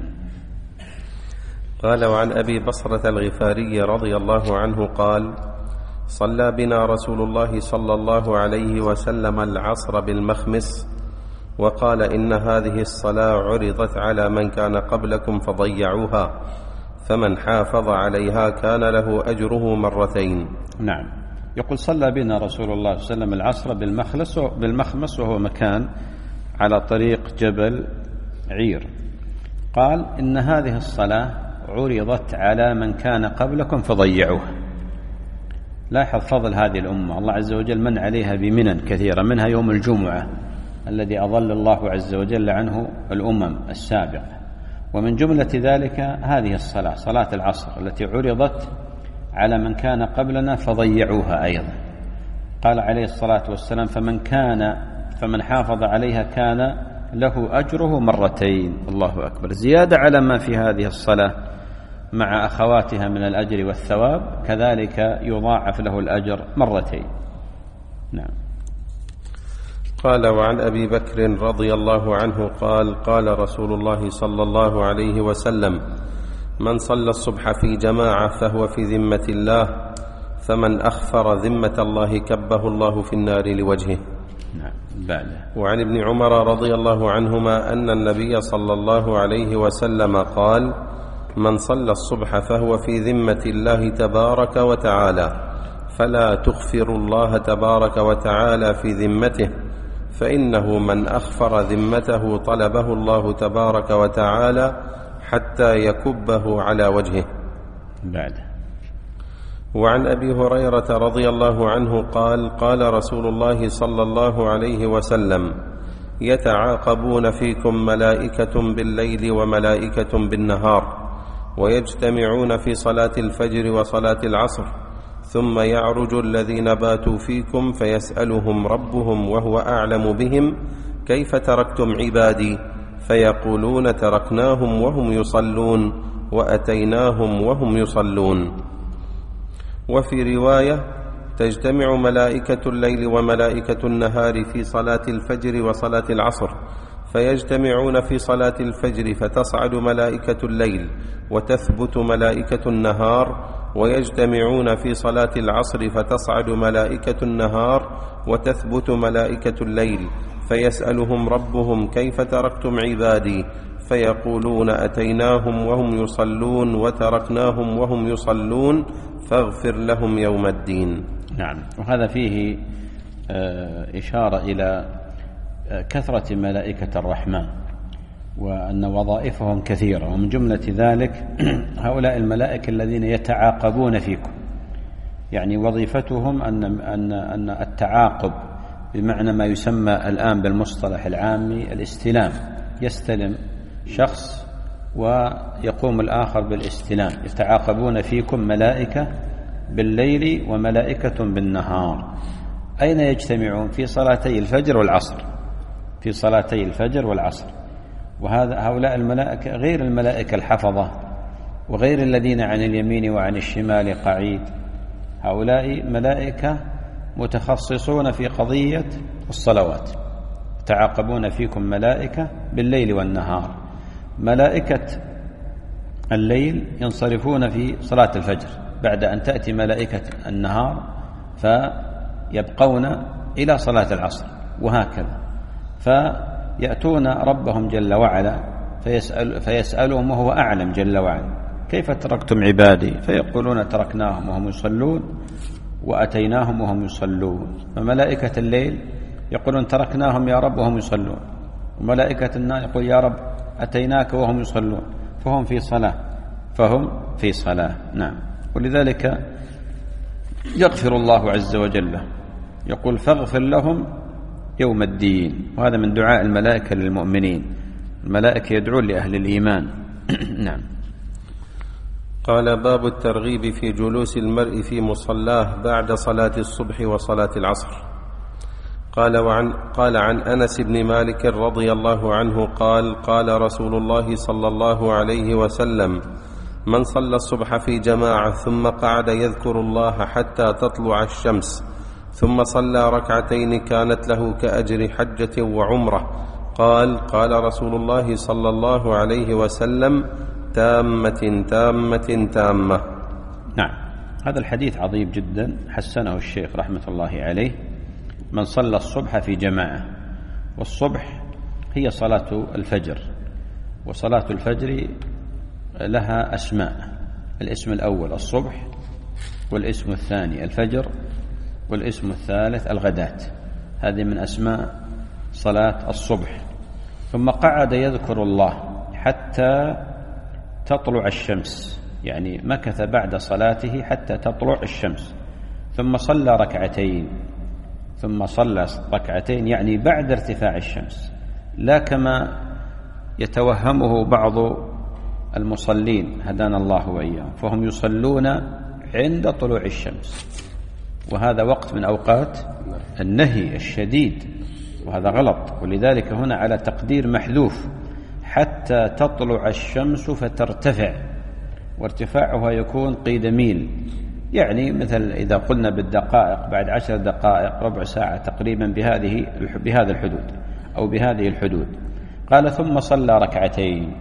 S3: قال: وعن أبي بصرة الغفاري رضي الله عنه قال: صلى بنا رسول الله صلى الله عليه وسلم العصر بالمخمس، وقال: إن هذه الصلاة عرضت على من كان قبلكم فضيعوها، فمن حافظ عليها كان له أجره مرتين.
S2: نعم. يقول: صلى بنا رسول الله صلى الله عليه وسلم العصر بالمخلص بالمخمس، وهو مكان على طريق جبل عير. قال: إن هذه الصلاة عرضت على من كان قبلكم فضيعوها. لاحظ فضل هذه الأمة، الله عز وجل من عليها بمنن كثيرة، منها يوم الجمعة الذي أضل الله عز وجل عنه الأمم السابقة، ومن جملة ذلك هذه الصلاة، صلاة العصر، التي عرضت على من كان قبلنا فضيعوها أيضا. قال عليه الصلاة والسلام: فمن كان فمن حافظ عليها كان له أجره مرتين. الله أكبر، زيادة على ما في هذه الصلاة مع أخواتها من الأجر والثواب، كذلك يضاعف له الأجر مرتين. نعم.
S3: قال: وعن أبي بكر رضي الله عنه قال: قال رسول الله صلى الله عليه وسلم: من صلى الصبح في جماعة فهو في ذمة الله، فمن أخفر ذمة الله كبه الله في النار لوجهه.
S2: نعم. بعده.
S3: وعن ابن عمر رضي الله عنهما أن النبي صلى الله عليه وسلم قال: من صلى الصبح فهو في ذمة الله تبارك وتعالى، فلا تخفر الله تبارك وتعالى في ذمته، فإنه من أخفر ذمته طلبه الله تبارك وتعالى حتى يكبه على وجهه.
S2: بعده.
S3: وعن أبي هريرة رضي الله عنه قال: قال رسول الله صلى الله عليه وسلم: يتعاقبون فيكم ملائكة بالليل وملائكة بالنهار، ويجتمعون في صلاة الفجر وصلاة العصر، ثم يعرج الذين باتوا فيكم فيسألهم ربهم وهو أعلم بهم: كيف تركتم عبادي؟ فيقولون: تركناهم وهم يصلون، وأتيناهم وهم يصلون. وفي رواية: تجتمع ملائكة الليل وملائكة النهار في صلاة الفجر وصلاة العصر، فيجتمعون في صلاة الفجر فتصعد ملائكة الليل وتثبت ملائكة النهار، ويجتمعون في صلاة العصر فتصعد ملائكة النهار وتثبت ملائكة الليل، فيسألهم ربهم كيف تركتم عبادي فيقولون أتيناهم وهم يصلون وتركناهم وهم يصلون فاغفر لهم يوم الدين.
S2: نعم. وهذا فيه إشارة إلى كثرة ملائكة الرحمن وأن وظائفهم كثيرة، ومن جملة ذلك هؤلاء الملائكة الذين يتعاقبون فيكم، يعني وظيفتهم أن أن أن التعاقب بمعنى ما يسمى الآن بالمصطلح العامي الاستلام، يستلم شخص ويقوم الآخر بالاستلام. يتعاقبون فيكم ملائكة بالليل وملائكة بالنهار. أين يجتمعون؟ في صلاتي الفجر والعصر، في صلاتي الفجر والعصر. وهذا هؤلاء الملائكة غير الملائكة الحفظة وغير الذين عن اليمين وعن الشمال قعيد، هؤلاء ملائكة متخصصون في قضية الصلوات. تعاقبون فيكم ملائكة بالليل والنهار. ملائكة الليل ينصرفون في صلاة الفجر بعد أن تأتي ملائكة النهار فيبقون إلى صلاة العصر، وهكذا. فيأتون ربهم جل وعلا فيسأل فيسألهم وهو أعلم جل وعلا كيف تركتم عبادي فيقولون تركناهم وهم يصلون وأتيناهم وهم يصلون. فملائكة الليل يقولون تركناهم يا رب وهم يصلون، وملائكة النار يقول يا رب أتيناك وهم يصلون، فهم في صلاة فهم في صلاة. نعم. ولذلك يغفر الله عز وجل، يقول فاغفر لهم يوم الدين، وهذا من دعاء الملائكة للمؤمنين. الملائكة يدعون لأهل الإيمان. نعم.
S3: قال باب الترغيب في جلوس المرء في مصلاه بعد صلاة الصبح وصلاة العصر. قال وعن قال عن أنس بن مالك رضي الله عنه قال قال رسول الله صلى الله عليه وسلم من صلى الصبح في جماعة ثم قعد يذكر الله حتى تطلع الشمس ثم صلى ركعتين كانت له كأجر حجة وعمرة. قال قال رسول الله صلى الله عليه وسلم تامة تامة تامة.
S2: نعم. هذا الحديث عظيم جدا، حسنه الشيخ رحمة الله عليه. من صلى الصبح في جماعة، والصبح هي صلاة الفجر، وصلاة الفجر لها أسماء. الاسم الأول الصبح، والاسم الثاني الفجر، والاسم الثالث الغداة. هذه من أسماء صلاة الصبح. ثم قعد يذكر الله حتى تطلع الشمس، يعني مكث بعد صلاته حتى تطلع الشمس. ثم صلى ركعتين، ثم صلى ركعتين يعني بعد ارتفاع الشمس، لا كما يتوهمه بعض المصلين هدانا الله وإياهم، فهم يصلون عند طلوع الشمس، وهذا وقت من أوقات النهي الشديد، وهذا غلط. ولذلك هنا على تقدير محذوف حتى تطلع الشمس فترتفع، وارتفاعها يكون قيد ميل، يعني مثل إذا قلنا بالدقائق بعد عشر دقائق ربع ساعة تقريبا بهذه بهذا الحدود أو بهذه الحدود. قال ثم صلى ركعتين،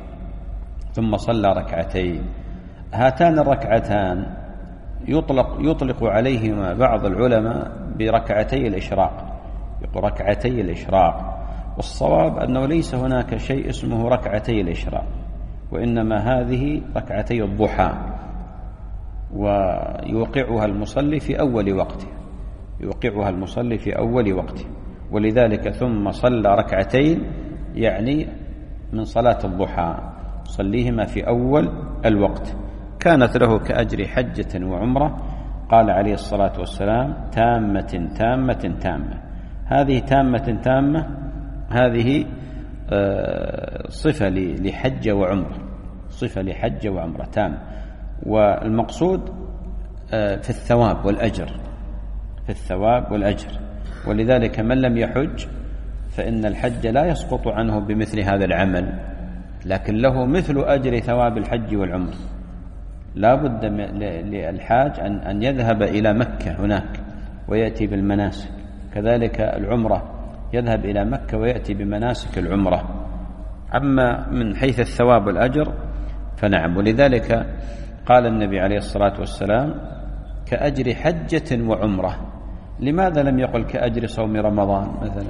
S2: ثم صلى ركعتين. هاتان الركعتان يطلق يطلق عليهما بعض العلماء بركعتي الإشراق، يقول ركعتي الإشراق، والصواب أنه ليس هناك شيء اسمه ركعتي الإشراق، وإنما هذه ركعتي الضحى، ويوقعها المصلي في أول وقته، يوقعها المصلي في أول وقته. ولذلك ثم صلى ركعتين يعني من صلاة الضحى، صليهما في أول الوقت، كانت له كأجر حجة وعمرة. قال عليه الصلاة والسلام تامة تامة تامة. هذه تامة تامة هذه صفة لحجة وعمرة، صفة لحجة وعمرة تام، والمقصود في الثواب والأجر، في الثواب والأجر. ولذلك من لم يحج فإن الحج لا يسقط عنه بمثل هذا العمل، لكن له مثل أجر ثواب الحج والعمر. لا بد للحاج أن يذهب إلى مكة هناك ويأتي بالمناسك، كذلك العمرة يذهب إلى مكة ويأتي بمناسك العمرة. أما من حيث الثواب والأجر فنعم. ولذلك قال النبي عليه الصلاة والسلام كأجر حجة وعمرة. لماذا لم يقل كأجر صوم رمضان مثلا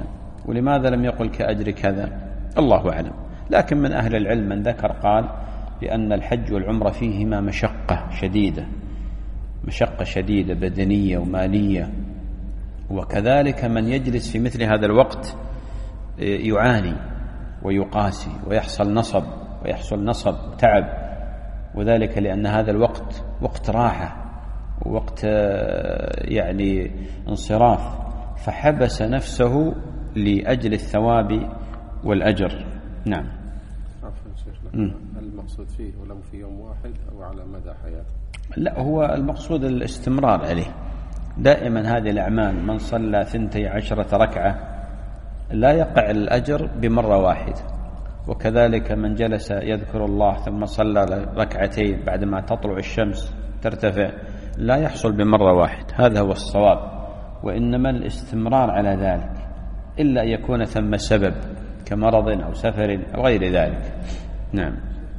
S2: ولماذا لم يقل كأجر كذا؟ الله أعلم. لكن من أهل العلم من ذكر قال بأن الحج والعمرة فيهما مشقة شديدة، مشقة شديدة بدنية ومالية، وكذلك من يجلس في مثل هذا الوقت يعاني ويقاسي ويحصل نصب ويحصل نصب تعب، وذلك لأن هذا الوقت وقت راحة ووقت يعني انصراف، فحبس نفسه لأجل الثواب والأجر. نعم.
S3: عفوا شيخنا، هل المقصود فيه ولو في يوم واحد أو على مدى حياته؟
S2: لا، هو المقصود الاستمرار عليه دائما. هذه الأعمال من صلى ثنتي عشرة ركعة لا يقع الأجر بمرة واحدة، وكذلك من جلس يذكر الله ثم صلى ركعتين بعدما تطلع الشمس ترتفع لا يحصل بمرة واحدة. هذا هو الصواب، وإنما الاستمرار على ذلك، إلا أن يكون ثم سبب كمرض أو سفر أو غير ذلك. نعم.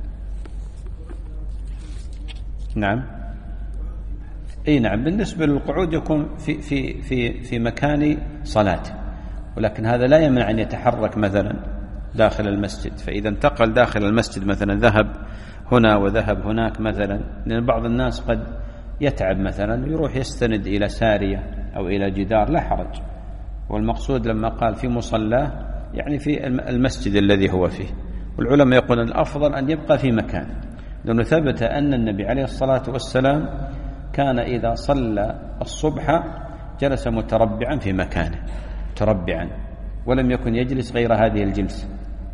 S2: نعم. اي نعم. بالنسبة للقعود يكون في في في في مكان صلاته، ولكن هذا لا يمنع أن يتحرك مثلا داخل المسجد، فإذا انتقل داخل المسجد مثلا ذهب هنا وذهب هناك مثلا، لأن بعض الناس قد يتعب مثلا يروح يستند إلى سارية أو إلى جدار، لا حرج. والمقصود لما قال في مصلاه يعني في المسجد الذي هو فيه، والعلماء يقولون الأفضل أن يبقى في مكان، لأنه ثبت أن النبي عليه الصلاة والسلام كان إذا صلى الصبح جلس متربعا في مكانه، متربعا، ولم يكن يجلس غير هذه الجلسة،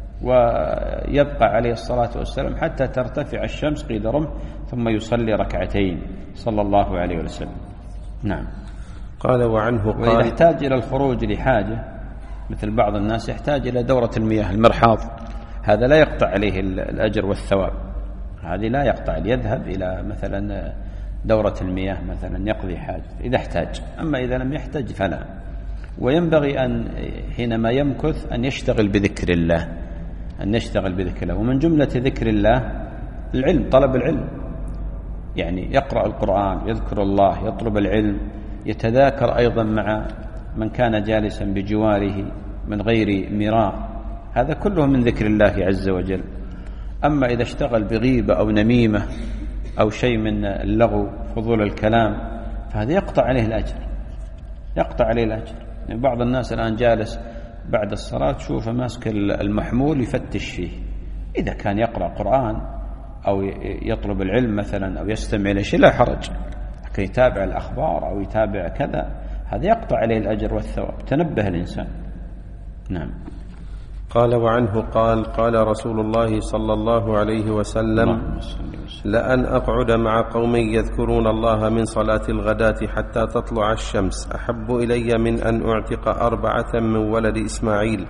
S2: ويبقى عليه الصلاة والسلام حتى ترتفع الشمس قيد رمح ثم يصلي ركعتين صلى الله عليه وسلم. نعم.
S3: قال وعنه قال
S2: وإذا احتاج إلى الخروج لحاجة مثل بعض الناس يحتاج إلى دورة المياه المرحاض، هذا لا يقطع عليه الأجر والثواب، هذه لا يقطع، يذهب إلى مثلا دورة المياه مثلا يقضي حاجة إذا احتاج، أما إذا لم يحتاج فلا. وينبغي أن حينما يمكث أن يشتغل بذكر الله، أن يشتغل بذكر الله، ومن جملة ذكر الله العلم، طلب العلم، يعني يقرأ القرآن، يذكر الله، يطلب العلم، يتذاكر أيضا مع من كان جالسا بجواره من غير مراء، هذا كله من ذكر الله عز وجل. أما إذا اشتغل بغيبة أو نميمة أو شيء من اللغو فضول الكلام فهذا يقطع عليه الأجر، يقطع عليه الأجر. يعني بعض الناس الآن جالس بعد الصلاة شوفه ماسك المحمول يفتش فيه، إذا كان يقرأ قرآن أو يطلب العلم مثلا أو يستمع إلى شيء لا حرج، لكن يتابع الأخبار أو يتابع كذا هذا يقطع عليه الأجر والثواب. تنبه الإنسان. نعم.
S3: قال وعنه قال قال رسول الله صلى الله عليه وسلم لأن أقعد مع قوم يذكرون الله من صلاة الغداة حتى تطلع الشمس أحب إلي من أن أعتق أربعة من ولد إسماعيل،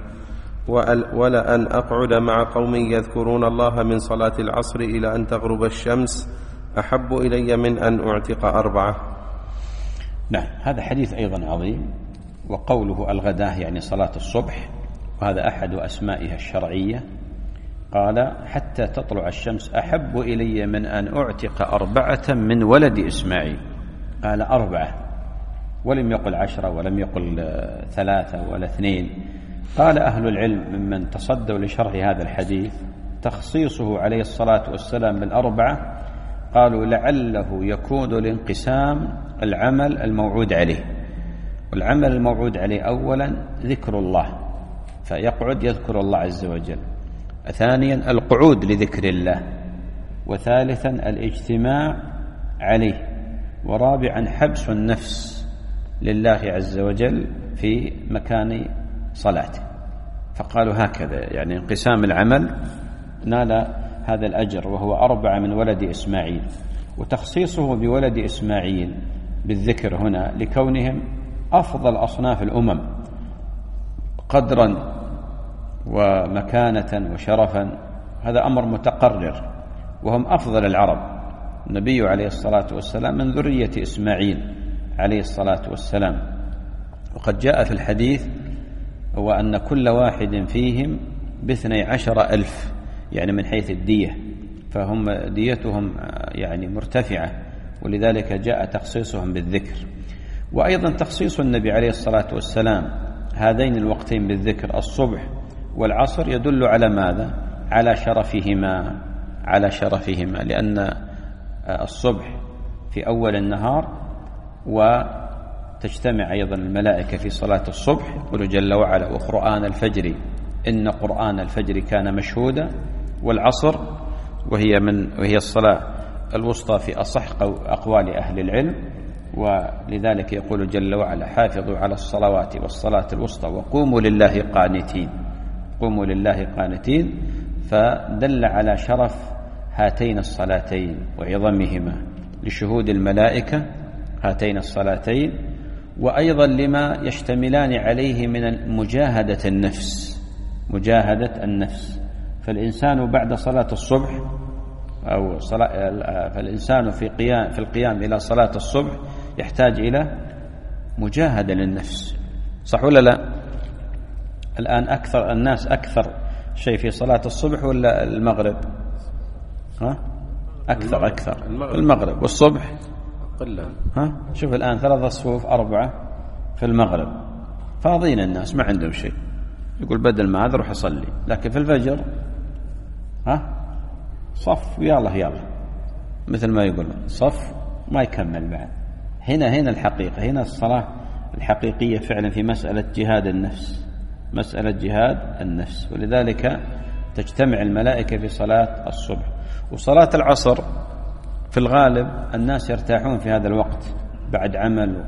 S3: ولأن أقعد مع قوم يذكرون الله من صلاة العصر إلى أن تغرب الشمس أحب إلي من أن أعتق أربعة.
S2: نعم. هذا حديث أيضا عظيم. وقوله الغداة يعني صلاة الصبح، وهذا أحد أسمائها الشرعية. قال حتى تطلع الشمس أحب إلي من أن أعتق أربعة من ولد إسماعيل، قال أربعة ولم يقل عشرة ولم يقل ثلاثة ولا اثنين. قال أهل العلم ممن تصدوا لشرح هذا الحديث تخصيصه عليه الصلاة والسلام بالأربعة، قالوا لعله يكون لانقسام العمل الموعود عليه، والعمل الموعود عليه أولا ذكر الله فيقعد يذكر الله عز وجل، ثانيا القعود لذكر الله، وثالثا الاجتماع عليه، ورابعا حبس النفس لله عز وجل في مكان صلاته. فقالوا هكذا يعني انقسام العمل نال هذا الأجر، وهو أربعة من ولد إسماعيل. وتخصيصه بولد إسماعيل بالذكر هنا لكونهم أفضل أصناف الأمم قدرا ومكانة وشرفا، هذا أمر متقرر، وهم أفضل العرب. النبي عليه الصلاة والسلام من ذرية إسماعيل عليه الصلاة والسلام، وقد جاء في الحديث هو أن كل واحد فيهم باثني عشر ألف، يعني من حيث الدية، فهم ديتهم يعني مرتفعة، ولذلك جاء تخصيصهم بالذكر. وأيضا تخصيص النبي عليه الصلاة والسلام هذين الوقتين بالذكر الصبح والعصر يدل على ماذا؟ على شرفهما، على شرفهما، لأن الصبح في أول النهار وتجتمع أيضا الملائكة في صلاة الصبح، يقول جل وعلا وقرآن الفجر إن قرآن الفجر كان مشهودا، والعصر وهي من وهي الصلاة الوسطى في أصح أقوال أهل العلم، ولذلك يقول جل وعلا حافظوا على الصلوات والصلاة الوسطى وقوموا لله قانتين، قوموا لله قانتين، فدل على شرف هاتين الصلاتين وعظمهما لشهود الملائكة هاتين الصلاتين، وأيضا لما يشتملان عليه من مجاهدة النفس، مجاهدة النفس. فالإنسان بعد صلاة الصبح أو صلاة فالإنسان في قيام في القيام إلى صلاة الصبح يحتاج إلى مجاهدة للنفس، صح ولا لا؟ الآن أكثر الناس أكثر شيء في صلاة الصبح ولا المغرب؟ ها؟ أكثر المغرب. أكثر المغرب, المغرب. والصبح
S3: قلة.
S2: ها؟ شوف الآن ثلاثة صفوف أربعة في المغرب، فاضين الناس ما عندهم شيء، يقول بدل ما هذا روح أصلي. لكن في الفجر ها صف يلا يلا، مثل ما يقول صف ما يكمل بعد. هنا هنا الحقيقة، هنا الصلاة الحقيقية فعلا في مسألة جهاد النفس، مسألة جهاد النفس. ولذلك تجتمع الملائكة في صلاة الصبح. وصلاة العصر في الغالب الناس يرتاحون في هذا الوقت بعد عمل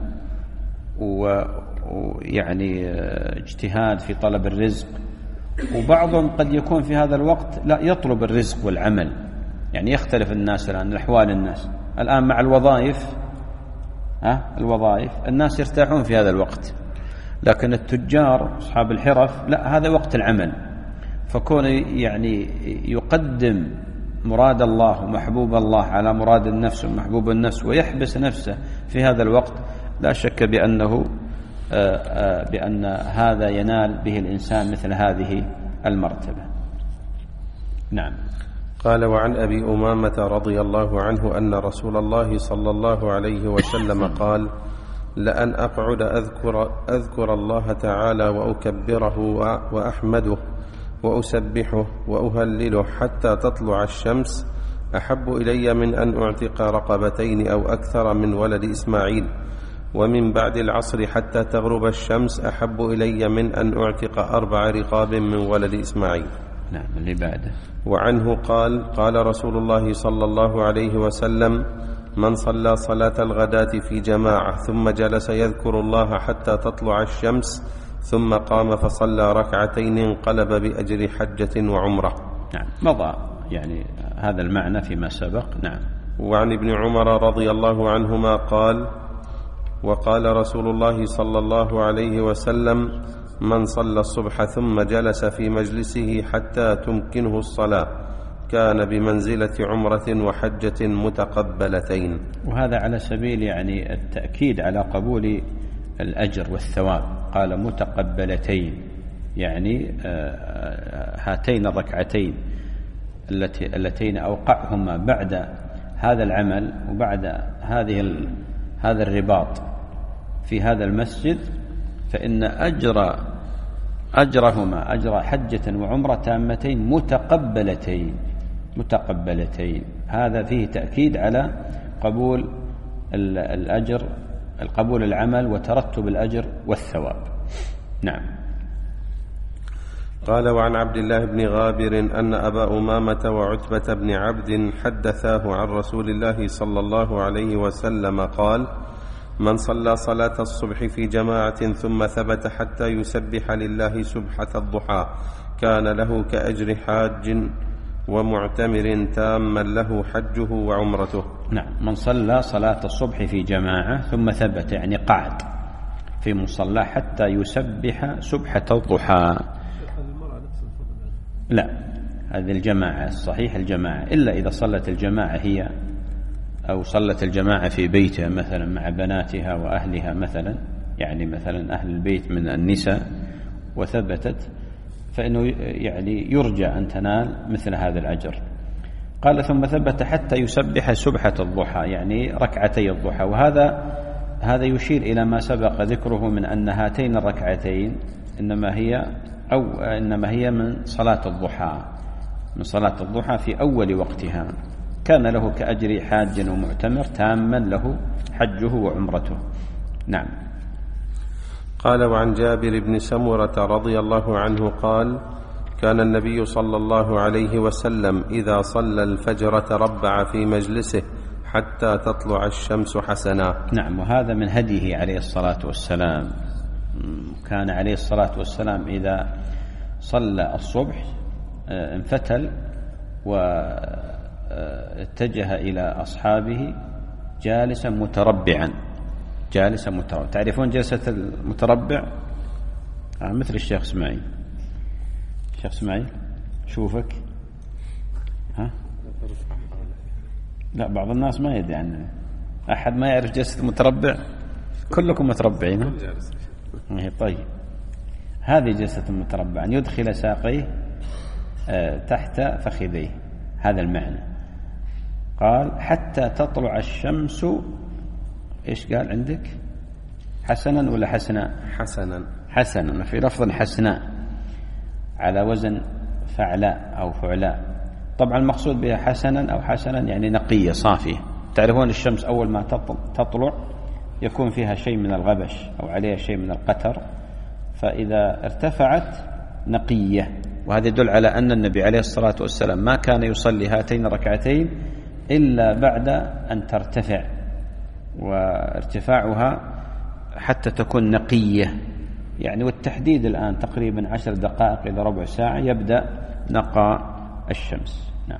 S2: ويعني اجتهاد في طلب الرزق، وبعضهم قد يكون في هذا الوقت لا يطلب الرزق والعمل. يعني يختلف الناس الآن، الأحوال الناس الآن مع الوظائف، ها الوظائف الناس يرتاحون في هذا الوقت، لكن التجار أصحاب الحرف لا، هذا وقت العمل. فكون يعني يقدم مراد الله ومحبوب الله على مراد النفس ومحبوب النفس ويحبس نفسه في هذا الوقت، لا شك بأنه بأن هذا ينال به الإنسان مثل هذه المرتبة. نعم.
S3: قال وعن أبي أمامة رضي الله عنه أن رسول الله صلى الله عليه وسلم قال لأن أقعد أذكر, أذكر الله تعالى وأكبره وأحمده وأسبحه وأهلله حتى تطلع الشمس أحب إلي من أن أعتق رقبتين أو أكثر من ولد إسماعيل، ومن بعد العصر حتى تغرب الشمس أحب إلي من أن أعتق أربع رقاب من ولد إسماعيل.
S2: نعم. اللي بعده.
S3: وعنه قال قال رسول الله صلى الله عليه وسلم من صلى صلاة الغداة في جماعة ثم جلس يذكر الله حتى تطلع الشمس ثم قام فصلى ركعتين انقلب بأجر حجة وعمرة.
S2: نعم. مضى يعني هذا المعنى فيما سبق. نعم.
S3: وعن ابن عمر رضي الله عنهما قال وقال رسول الله صلى الله عليه وسلم من صلى الصبح ثم جلس في مجلسه حتى تمكنه الصلاة كان بمنزلة عمرة وحجة متقبلتين.
S2: وهذا على سبيل يعني التأكيد على قبول الأجر والثواب، قال متقبلتين، يعني هاتين الركعتين التي اللتين أوقعهما بعد هذا العمل وبعد هذه هذا الرباط في هذا المسجد، فإن أجر أجرهما أجر حجة وعمرة تامتين متقبلتين متقبلتين. هذا فيه تأكيد على قبول الأجر، القبول العمل وترتب الأجر والثواب. نعم.
S3: قال وعن عبد الله بن غابر أن أبا أمامة وعتبة بن عبد حدثاه عن رسول الله صلى الله عليه وسلم قال من صلى صلاة الصبح في جماعة ثم ثبت حتى يسبح لله سبحة الضحى كان له كأجر حاج ومعتمر تاما له حجه وعمرته.
S2: نعم. من صلى صلاة الصبح في جماعة ثم ثبت يعني قعد في مصلى حتى يسبح سبحة الضحى. لا، هذه الجماعة الصحيح الجماعة، إلا إذا صلت الجماعة هي أو صلت الجماعة في بيتها مثلا مع بناتها وأهلها مثلا، يعني مثلا أهل البيت من النساء وثبتت، فإنه يعني يرجى أن تنال مثل هذا الأجر. قال ثم ثبت حتى يسبح سبحة الضحى يعني ركعتي الضحى. وهذا هذا يشير إلى ما سبق ذكره من أن هاتين الركعتين إنما هي أو إنما هي من صلاة الضحى، من صلاة الضحى في أول وقتها، كان له كأجر حاج ومعتمر تاما له حجه وعمرته. نعم.
S3: قال: وعن جابر بن سمرة رضي الله عنه قال: كان النبي صلى الله عليه وسلم إذا صلى الفجر تربع في مجلسه حتى تطلع الشمس حسنا.
S2: نعم، وهذا من هديه عليه الصلاة والسلام. كان عليه الصلاة والسلام إذا صلى الصبح انفتل واتجه إلى أصحابه جالسا متربعا، جالسا متربعا. تعرفون جلسة المتربع؟ آه مثل الشيخ اسماعيل. الشيخ اسماعيل شوفك، ها؟ لا، بعض الناس ما يدري عنه. أحد ما يعرف جلسة المتربع؟ كلكم متربعين. طيب، هذه جلسة المتربع، أن يدخل ساقيه تحت فخذيه، هذا المعنى. قال: حتى تطلع الشمس. إيش قال عندك؟ حسنا ولا حسنا؟
S3: حسنا.
S2: حسنا، في لفظ حسناء على وزن فعلاء أو فعلاء. طبعا المقصود بها حسنا أو حسنا يعني نقية صافية. تعرفون الشمس أول ما تطلع يكون فيها شيء من الغبش أو عليها شيء من القتر، فإذا ارتفعت نقية. وهذا يدل على أن النبي عليه الصلاة والسلام ما كان يصلي هاتين الركعتين إلا بعد أن ترتفع، وارتفاعها حتى تكون نقية يعني. والتحديد الآن تقريبا عشر دقائق إلى ربع ساعة يبدأ نقاء الشمس. نعم.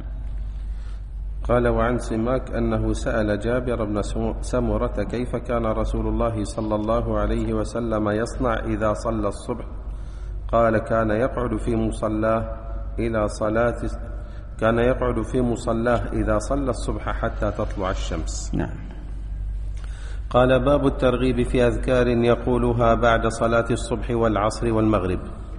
S3: قال: وعن سماك أنه سأل جابر بن سمرة كيف كان رسول الله صلى الله عليه وسلم يصنع إذا صلى الصبح؟ قال: كان يقعد في مصلاه إلى صلاة كان يقعد في مصلاه إذا صلى الصبح حتى تطلع الشمس.
S2: نعم.
S3: قال: باب الترغيب في أذكار يقولها بعد صلاة الصبح والعصر والمغرب.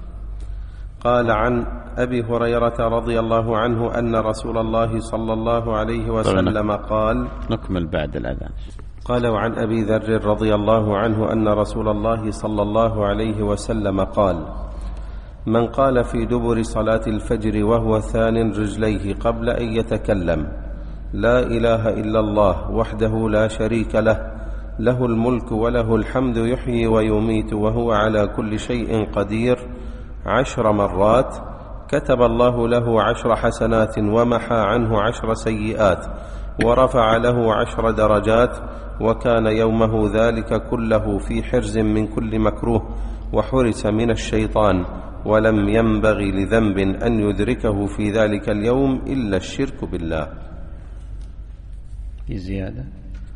S3: قال: عن أبي هريرة رضي الله عنه أن رسول الله صلى الله عليه وسلم قال.
S2: نكمل بعد الأذان.
S3: قال: وعن أبي ذر رضي الله عنه أن رسول الله صلى الله عليه وسلم قال: من قال في دبر صلاة الفجر وهو ثان رجليه قبل أن يتكلم: لا إله إلا الله وحده لا شريك له، له الملك وله الحمد يحيي ويميت وهو على كل شيء قدير، عشر مرات، كتب الله له عشر حسنات ومحى عنه عشر سيئات ورفع له عشر درجات، وكان يومه ذلك كله في حرز من كل مكروه وحرس من الشيطان، ولم ينبغي لذنب أن يدركه في ذلك اليوم إلا الشرك بالله.
S2: في زيادة.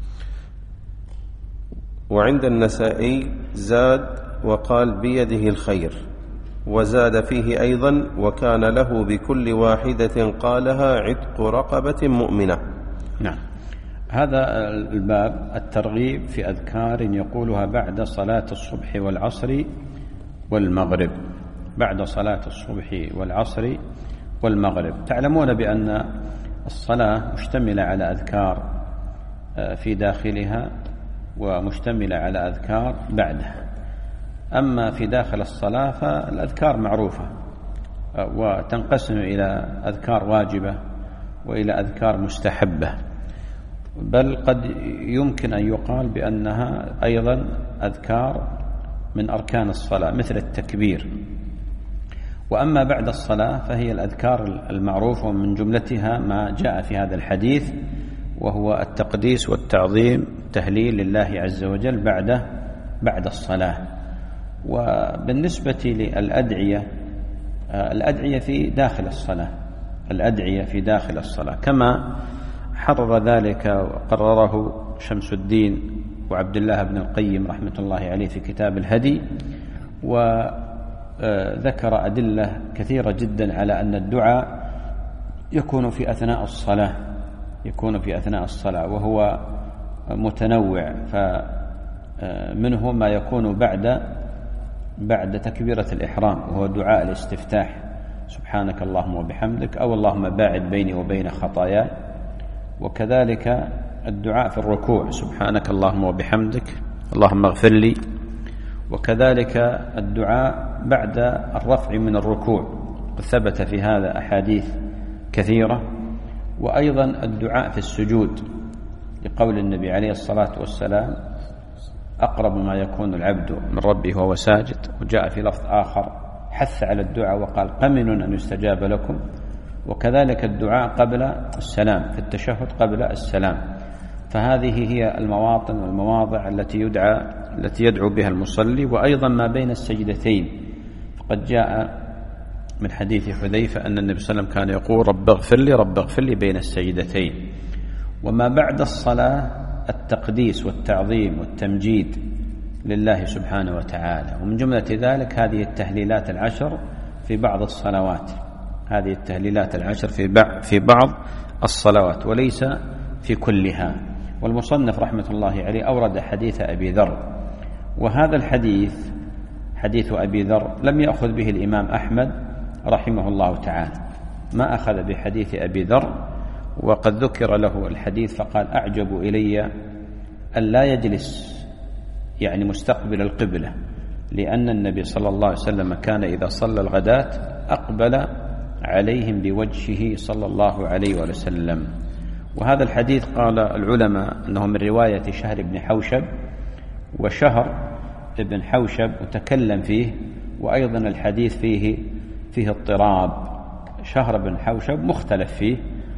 S3: وعند النسائي زاد وقال: بيده الخير، وزاد فيه أيضا: وكان له بكل واحدة قالها عتق رقبة مؤمنة.
S2: نعم. هذا الباب الترغيب في أذكار يقولها بعد صلاة الصبح والعصر والمغرب، بعد صلاة الصبح والعصر والمغرب. تعلمون بأن الصلاة مشتملة على أذكار في داخلها ومشتملة على أذكار بعدها. أما في داخل الصلاة فالأذكار معروفة، وتنقسم إلى أذكار واجبة وإلى أذكار مستحبة، بل قد يمكن أن يقال بأنها أيضا أذكار من أركان الصلاة مثل التكبير. وأما بعد الصلاة فهي الأذكار المعروفة، ومن جملتها ما جاء في هذا الحديث، وهو التقديس والتعظيم، تهليل لله عز وجل بعد بعد الصلاة. وبالنسبة للأدعية، الأدعية في داخل الصلاة، الأدعية في داخل الصلاة كما حرر ذلك وقرره شمس الدين وعبد الله بن القيم رحمة الله عليه في كتاب الهدي، وذكر أدلة كثيرة جدا على أن الدعاء يكون في أثناء الصلاة، يكون في أثناء الصلاة وهو متنوع. فمنه ما يكون بعد بعد تكبيرة الإحرام، وهو دعاء الاستفتاح: سبحانك اللهم وبحمدك، أو اللهم باعد بيني وبين خطاياي. وكذلك الدعاء في الركوع: سبحانك اللهم وبحمدك، اللهم اغفر لي وكذلك الدعاء بعد الرفع من الركوع، ثبت في هذا أحاديث كثيرة. وأيضا الدعاء في السجود، لقول النبي عليه الصلاة والسلام: أقرب ما يكون العبد من ربه وهو ساجد. وجاء في لفظ آخر حث على الدعاء وقال: قمن أن يستجاب لكم. وكذلك الدعاء قبل السلام، في التشهد قبل السلام. فهذه هي المواطن والمواضع التي يدعى التي يدعو بها المصلي. وأيضا ما بين السجدتين، فقد جاء من حديث حذيفة أن النبي صلى الله عليه وسلم كان يقول: رب اغفر لي رب اغفر لي بين السجدتين. وما بعد الصلاة التقديس والتعظيم والتمجيد لله سبحانه وتعالى. ومن جملة ذلك هذه التهليلات العشر في بعض الصلوات، هذه التهليلات العشر في بعض الصلوات وليس في كلها. والمصنف رحمة الله عليه أورد حديث أبي ذر، وهذا الحديث حديث أبي ذر لم يأخذ به الإمام أحمد رحمه الله تعالى، ما أخذ بحديث أبي ذر، وقد ذكر له الحديث فقال: أعجب إلي أن لا يجلس يعني مستقبل القبلة، لأن النبي صلى الله عليه وسلم كان إذا صلى الغداة أقبل عليهم بوجهه صلى الله عليه وسلم. وهذا الحديث قال العلماء أنه من رواية شهر بن حوشب، وشهر بن حوشب متكلم فيه، وأيضا الحديث فيه فيه اضطراب. شهر بن حوشب مختلف فيه،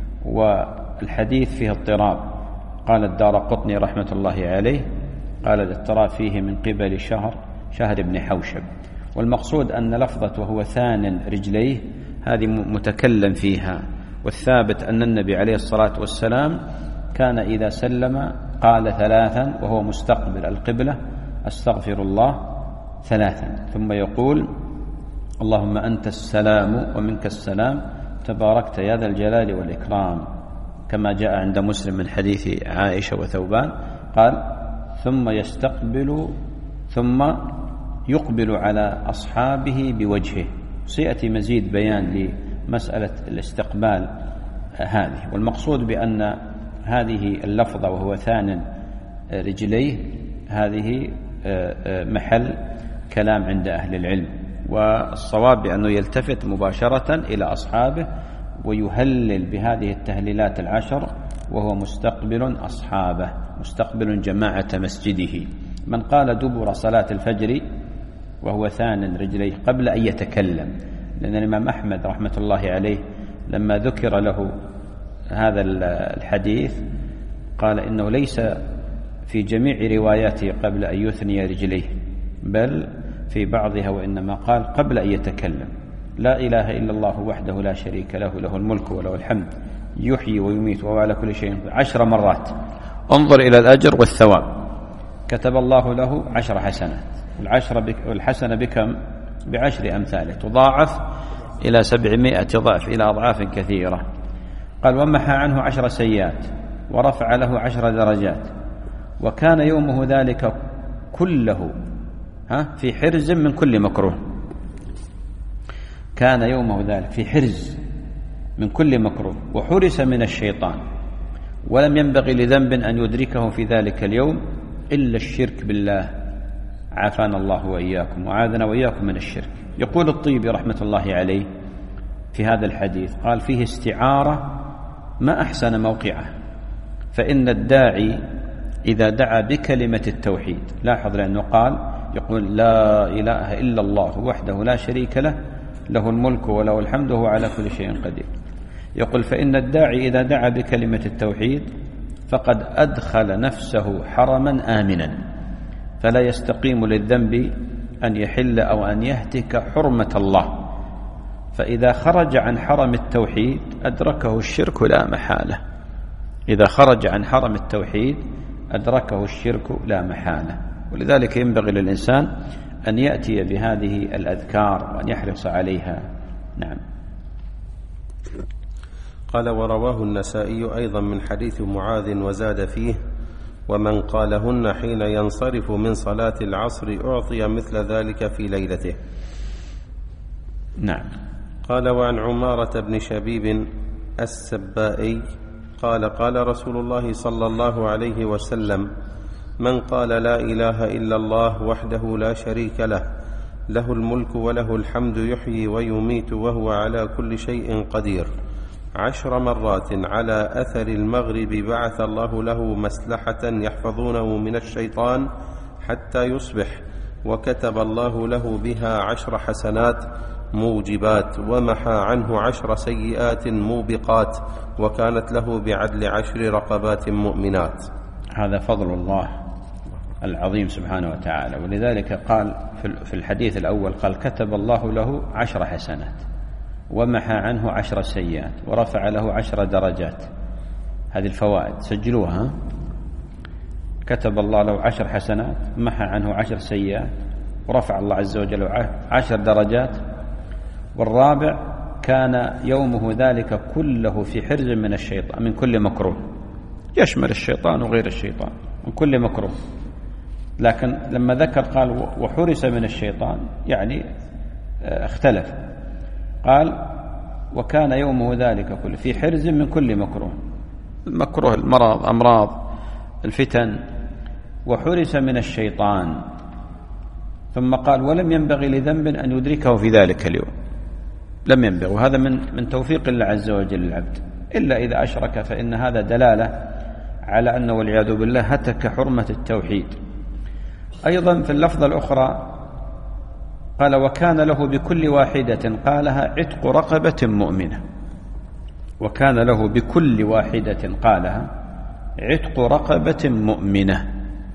S2: والحديث فيه اضطراب. قال الدارقطني رحمة الله عليه قال الاضطراب فيه من قبل شهر شهر بن حوشب. والمقصود أن لفظة وهو ثان رجليه هذه متكلم فيها، والثابت أن النبي عليه الصلاة والسلام كان إذا سلم قال ثلاثا وهو مستقبل القبلة: أستغفر الله ثلاثا، ثم يقول: اللهم أنت السلام ومنك السلام تباركت يا ذا الجلال والإكرام، كما جاء عند مسلم من حديث عائشة وثوبان. قال: ثم يستقبل ثم يقبل على أصحابه بوجهه. سيأتي مزيد بيان لمسألة الاستقبال هذه. والمقصود بأن هذه اللفظة وهو ثان رجليه هذه محل كلام عند أهل العلم، والصواب بأنه يلتفت مباشرة إلى أصحابه ويهلل بهذه التهليلات العشر وهو مستقبل أصحابه، مستقبل جماعة مسجده. من قال دبر صلاة الفجر وهو ثان رجليه قبل أن يتكلم، لأن الإمام أحمد رحمة الله عليه لما ذكر له هذا الحديث قال إنه ليس في جميع رواياته قبل أن يثني رجليه، بل في بعضها، وإنما قال قبل أن يتكلم: لا إله إلا الله وحده لا شريك له، له الملك وله الحمد، يحيي ويميت وهو على كل شيء عشر مرات. انظر إلى الأجر والثواب، كتب الله له عشر حسنات، والعشر بك والحسنة بكم؟ بعشر أمثاله، تضاعف إلى سبعمائة ضعف، إلى أضعاف كثيرة. قال: ومحى عنه عشر سيئات ورفع له عشر درجات، وكان يومه ذلك كله ها في حرز من كل مكروه. كان يومه ذلك في حرز من كل مكروه، وحرس من الشيطان، ولم ينبغي لذنب أن يدركه في ذلك اليوم إلا الشرك بالله، عافانا الله وإياكم وعاذنا وإياكم من الشرك. يقول الطيبي رحمة الله عليه في هذا الحديث، قال: فيه استعارة ما أحسن موقعه، فإن الداعي إذا دعا بكلمة التوحيد، لاحظ لأنه قال يقول: لا إله إلا الله وحده لا شريك له، له الملك وله الحمد وهو على كل شيء قدير. يقول: فإن الداعي إذا دعا بكلمة التوحيد فقد أدخل نفسه حرما آمنا، فلا يستقيم للذنب أن يحل أو أن يهتك حرمة الله، فإذا خرج عن حرم التوحيد أدركه الشرك لا محالة. إذا خرج عن حرم التوحيد أدركه الشرك لا محالة. ولذلك ينبغي للإنسان أن يأتي بهذه الأذكار وأن يحرص عليها. نعم.
S3: قال: ورواه النسائي أيضا من حديث معاذ وزاد فيه: ومن قالهن حين ينصرف من صلاة العصر أعطي مثل ذلك في ليلته.
S2: نعم.
S3: قال: وعن عمارة بن شبيب السبائي قال: قال رسول الله صلى الله عليه وسلم: من قال لا إله إلا الله وحده لا شريك له له الملك وله الحمد يحيي ويميت وهو على كل شيء قدير عشر مرات على أثر المغرب بعث الله له مسلحة يحفظونه من الشيطان حتى يصبح، وكتب الله له بها عشر حسنات موجبات، ومحى عنه عشر سيئات موبقات، وكانت له بعدل عشر رقبات مؤمنات.
S2: هذا فضل الله العظيم سبحانه وتعالى. ولذلك قال في الحديث الأول قال كتب الله له عشر حسنات ومحى عنه عشر سيئات ورفع له عشر درجات. هذه الفوائد سجلوها. كتب الله له عشر حسنات، محى عنه عشر سيئات، ورفع الله عز وجل عشر درجات. والرابع كان يومه ذلك كله في حرز من الشيطان من كل مكروه، يشمل الشيطان وغير الشيطان من كل مكروه. لكن لما ذكر قال وحرس من الشيطان يعني اختلف، قال وكان يومه ذلك كله في حرز من كل مكروه، المكروه المرض أمراض الفتن، وحرس من الشيطان. ثم قال ولم ينبغي لذنب أن يدركه في ذلك اليوم، لم ينبغي. وهذا من من توفيق الله عز وجل للعبد، إلا إذا أشرك فإن هذا دلالة على أنه والعياذ بالله هتك حرمة التوحيد. أيضا في اللفظة الأخرى قال وكان له بكل واحدة قالها عتق رقبة مؤمنة، وكان له بكل واحدة قالها عتق رقبة مؤمنة.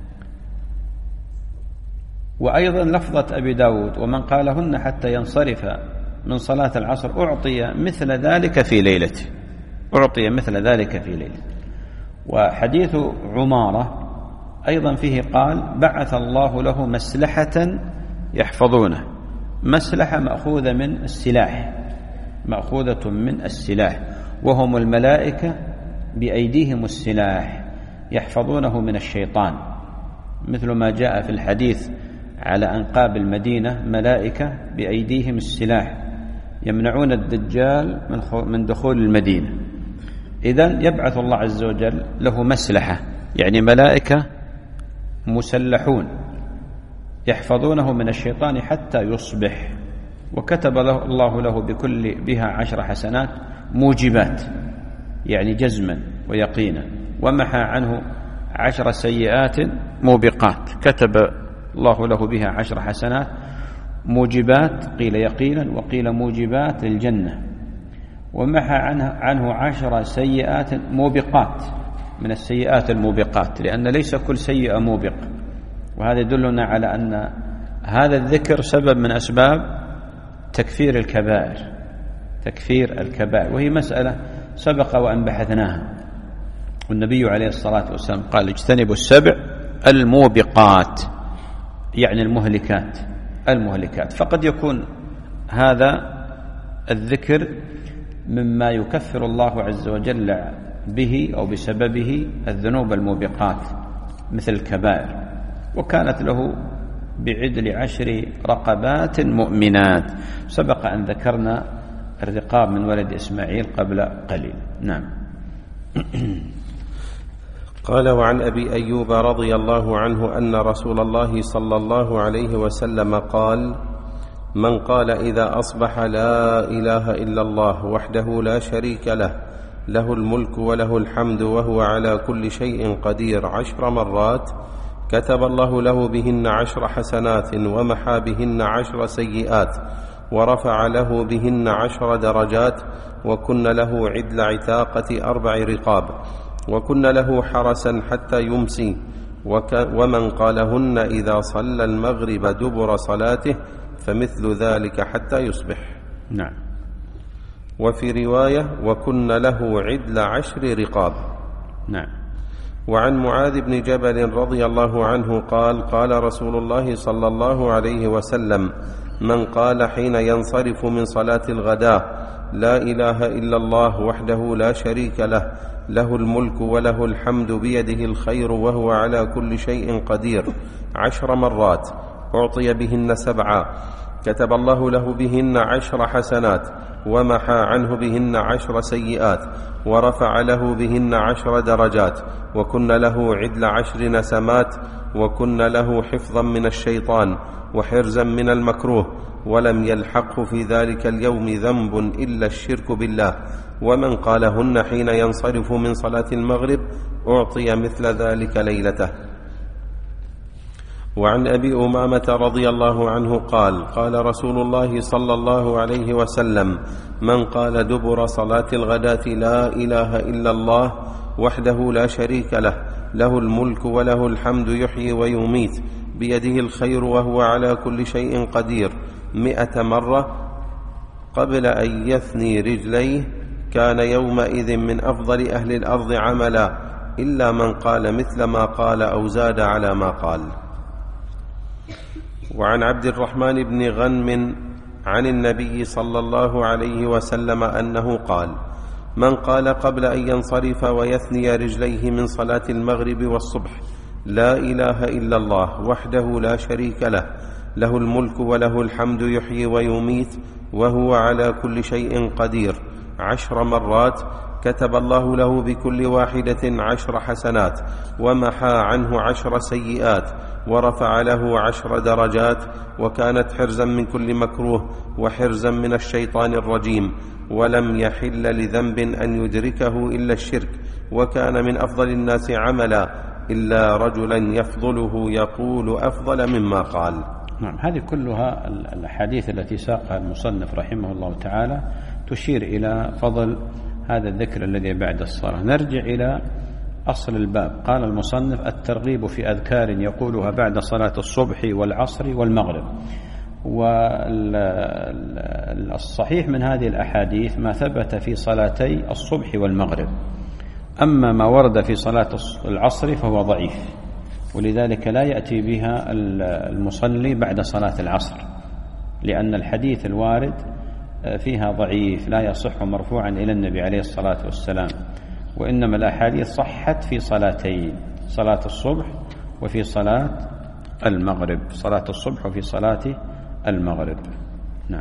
S2: وأيضا لفظة أبي داود ومن قالهن حتى ينصرف من صلاة العصر أعطي مثل ذلك في ليلته، أعطي مثل ذلك في ليلته. وحديث عمارة أيضا فيه قال بعث الله له مسلحة يحفظونه. مسلحة مأخوذة من السلاح، مأخوذة من السلاح، وهم الملائكة بأيديهم السلاح يحفظونه من الشيطان، مثل ما جاء في الحديث على أنقاب المدينة ملائكة بأيديهم السلاح يمنعون الدجال من دخول المدينة. إذن يبعث الله عز وجل له مسلحة، يعني ملائكة مسلحون يحفظونه من الشيطان حتى يصبح. وكتب له الله له بكل بها عشر حسنات موجبات، يعني جزما ويقينا، ومحى عنه عشر سيئات موبقات. كتب الله له بها عشر حسنات موجبات، قيل يقينا وقيل موجبات للجنة، ومحى عنه, عنه عشر سيئات موبقات من السيئات الموبقات، لأن ليس كل سيئة موبق. وهذا يدلنا على أن هذا الذكر سبب من أسباب تكفير الكبائر، تكفير الكبائر، وهي مسألة سبق وأن بحثناها. والنبي عليه الصلاة والسلام قال اجتنبوا السبع الموبقات، يعني المهلكات، المهلكات. فقد يكون هذا الذكر مما يكفر الله عز وجل به أو بسببه الذنوب الموبقات مثل الكبائر. وكانت له بعدل عشر رقبات مؤمنات. سبق أن ذكرنا الرقاب من ولد إسماعيل قبل قليل. نعم.
S3: قال وعن أبي أيوب رضي الله عنه أن رسول الله صلى الله عليه وسلم قال من قال إذا أصبح لا إله إلا الله وحده لا شريك له له الملك وله الحمد وهو على كل شيء قدير عشر مرات كتب الله له بهن عشر حسنات ومحى بهن عشر سيئات ورفع له بهن عشر درجات، وكن له عدل عتاقة أربع رقاب، وكن له حرسا حتى يمسي، ومن قالهن إذا صلى المغرب دبر صلاته فمثل ذلك حتى يصبح.
S2: نعم.
S3: وفي رواية وكن له عدل عشر رقاب.
S2: نعم.
S3: وعن معاذ بن جبل رضي الله عنه قال قال رسول الله صلى الله عليه وسلم من قال حين ينصرف من صلاة الغداء لا إله إلا الله وحده لا شريك له له الملك وله الحمد بيده الخير وهو على كل شيء قدير عشر مرات أعطي بهن سبعا كتب الله له بهن عشر حسنات ومحى عنه بهن عشر سيئات ورفع له بهن عشر درجات، وكن له عدل عشر نسمات، وكن له حفظا من الشيطان وحرزا من المكروه، ولم يلحقه في ذلك اليوم ذنب إلا الشرك بالله. ومن قالهن حين ينصرف من صلاة المغرب أعطي مثل ذلك ليلته. وعن أبي أمامة رضي الله عنه قال: قال رسول الله صلى الله عليه وسلم: من قال دبر صلاة الغداة لا إله إلا الله وحده لا شريك له، له الملك وله الحمد يحيي ويميت بيده الخير وهو على كل شيء قدير، مئة مرة قبل أن يثني رجليه، كان يومئذ من أفضل أهل الأرض عملا، إلا من قال مثل ما قال أو زاد على ما قال. وعن عبد الرحمن بن غنم عن النبي صلى الله عليه وسلم أنه قال: من قال قبل أن ينصرف ويثني رجليه من صلاة المغرب والصبح لا إله إلا الله وحده لا شريك له، له الملك وله الحمد يحيي ويميت وهو على كل شيء قدير، عشر مرات، كتب الله له بكل واحدة عشر حسنات، ومحى عنه عشر سيئات، ورفع له عشر درجات، وكانت حرزا من كل مكروه وحرزا من الشيطان الرجيم، ولم يحل لذنب أن يدركه إلا الشرك، وكان من أفضل الناس عملا، إلا رجلا يفضله يقول أفضل مما قال.
S2: نعم، هذه كلها الأحاديث التي ساقها المصنف رحمه الله تعالى تشير إلى فضل هذا الذكر الذي بعد الصلاة. نرجع إلى أصل الباب. قال المصنف: الترغيب في أذكار يقولها بعد صلاة الصبح والعصر والمغرب. والصحيح من هذه الأحاديث ما ثبت في صلاتي الصبح والمغرب، أما ما ورد في صلاة العصر فهو ضعيف، ولذلك لا يأتي بها المصلي بعد صلاة العصر، لأن الحديث الوارد فيها ضعيف لا يصح مرفوعا إلى النبي عليه الصلاة والسلام، وإنما الأحاديث صحت في صلاتين: صلاة الصبح وفي صلاة المغرب، صلاة الصبح وفي صلاة المغرب. نعم.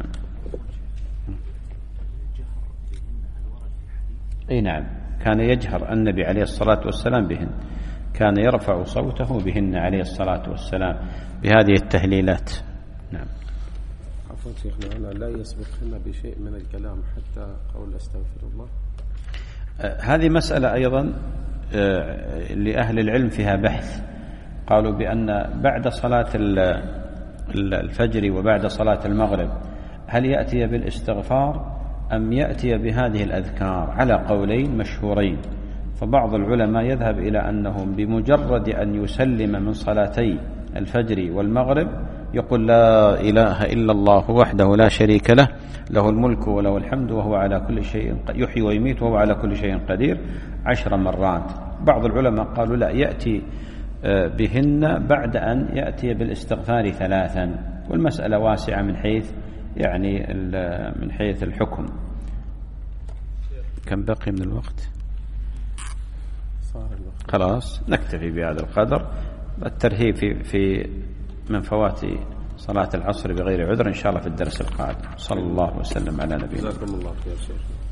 S2: أي نعم، كان يجهر النبي عليه الصلاة والسلام بهن، كان يرفع صوته بهن عليه الصلاة والسلام بهذه التهليلات. نعم.
S3: عفوا شيخنا، أنا لا يسبقنا بشيء من الكلام حتى قول أستغفر الله.
S2: هذه مسألة أيضا لأهل العلم فيها بحث. قالوا بأن بعد صلاة الفجر وبعد صلاة المغرب هل يأتي بالاستغفار أم يأتي بهذه الأذكار، على قولين مشهورين. فبعض العلماء يذهب إلى أنهم بمجرد أن يسلم من صلاتي الفجر والمغرب يقول: لا إله إلا الله وحده لا شريك له، له الملك وله الحمد وهو على كل شيء يحيي ويميت وهو على كل شيء قدير، عشر مرات. بعض العلماء قالوا: لا، يأتي بهن بعد أن يأتي بالاستغفار ثلاثا. والمسألة واسعة من حيث يعني من حيث الحكم. كم بقي من الوقت؟ خلاص نكتفي بهذا القدر. الترهيب في في من فوات صلاة العصر بغير عذر إن شاء الله في الدرس القادم. صلى الله وسلم على نبينا.
S3: جزاكم الله خير شيخ.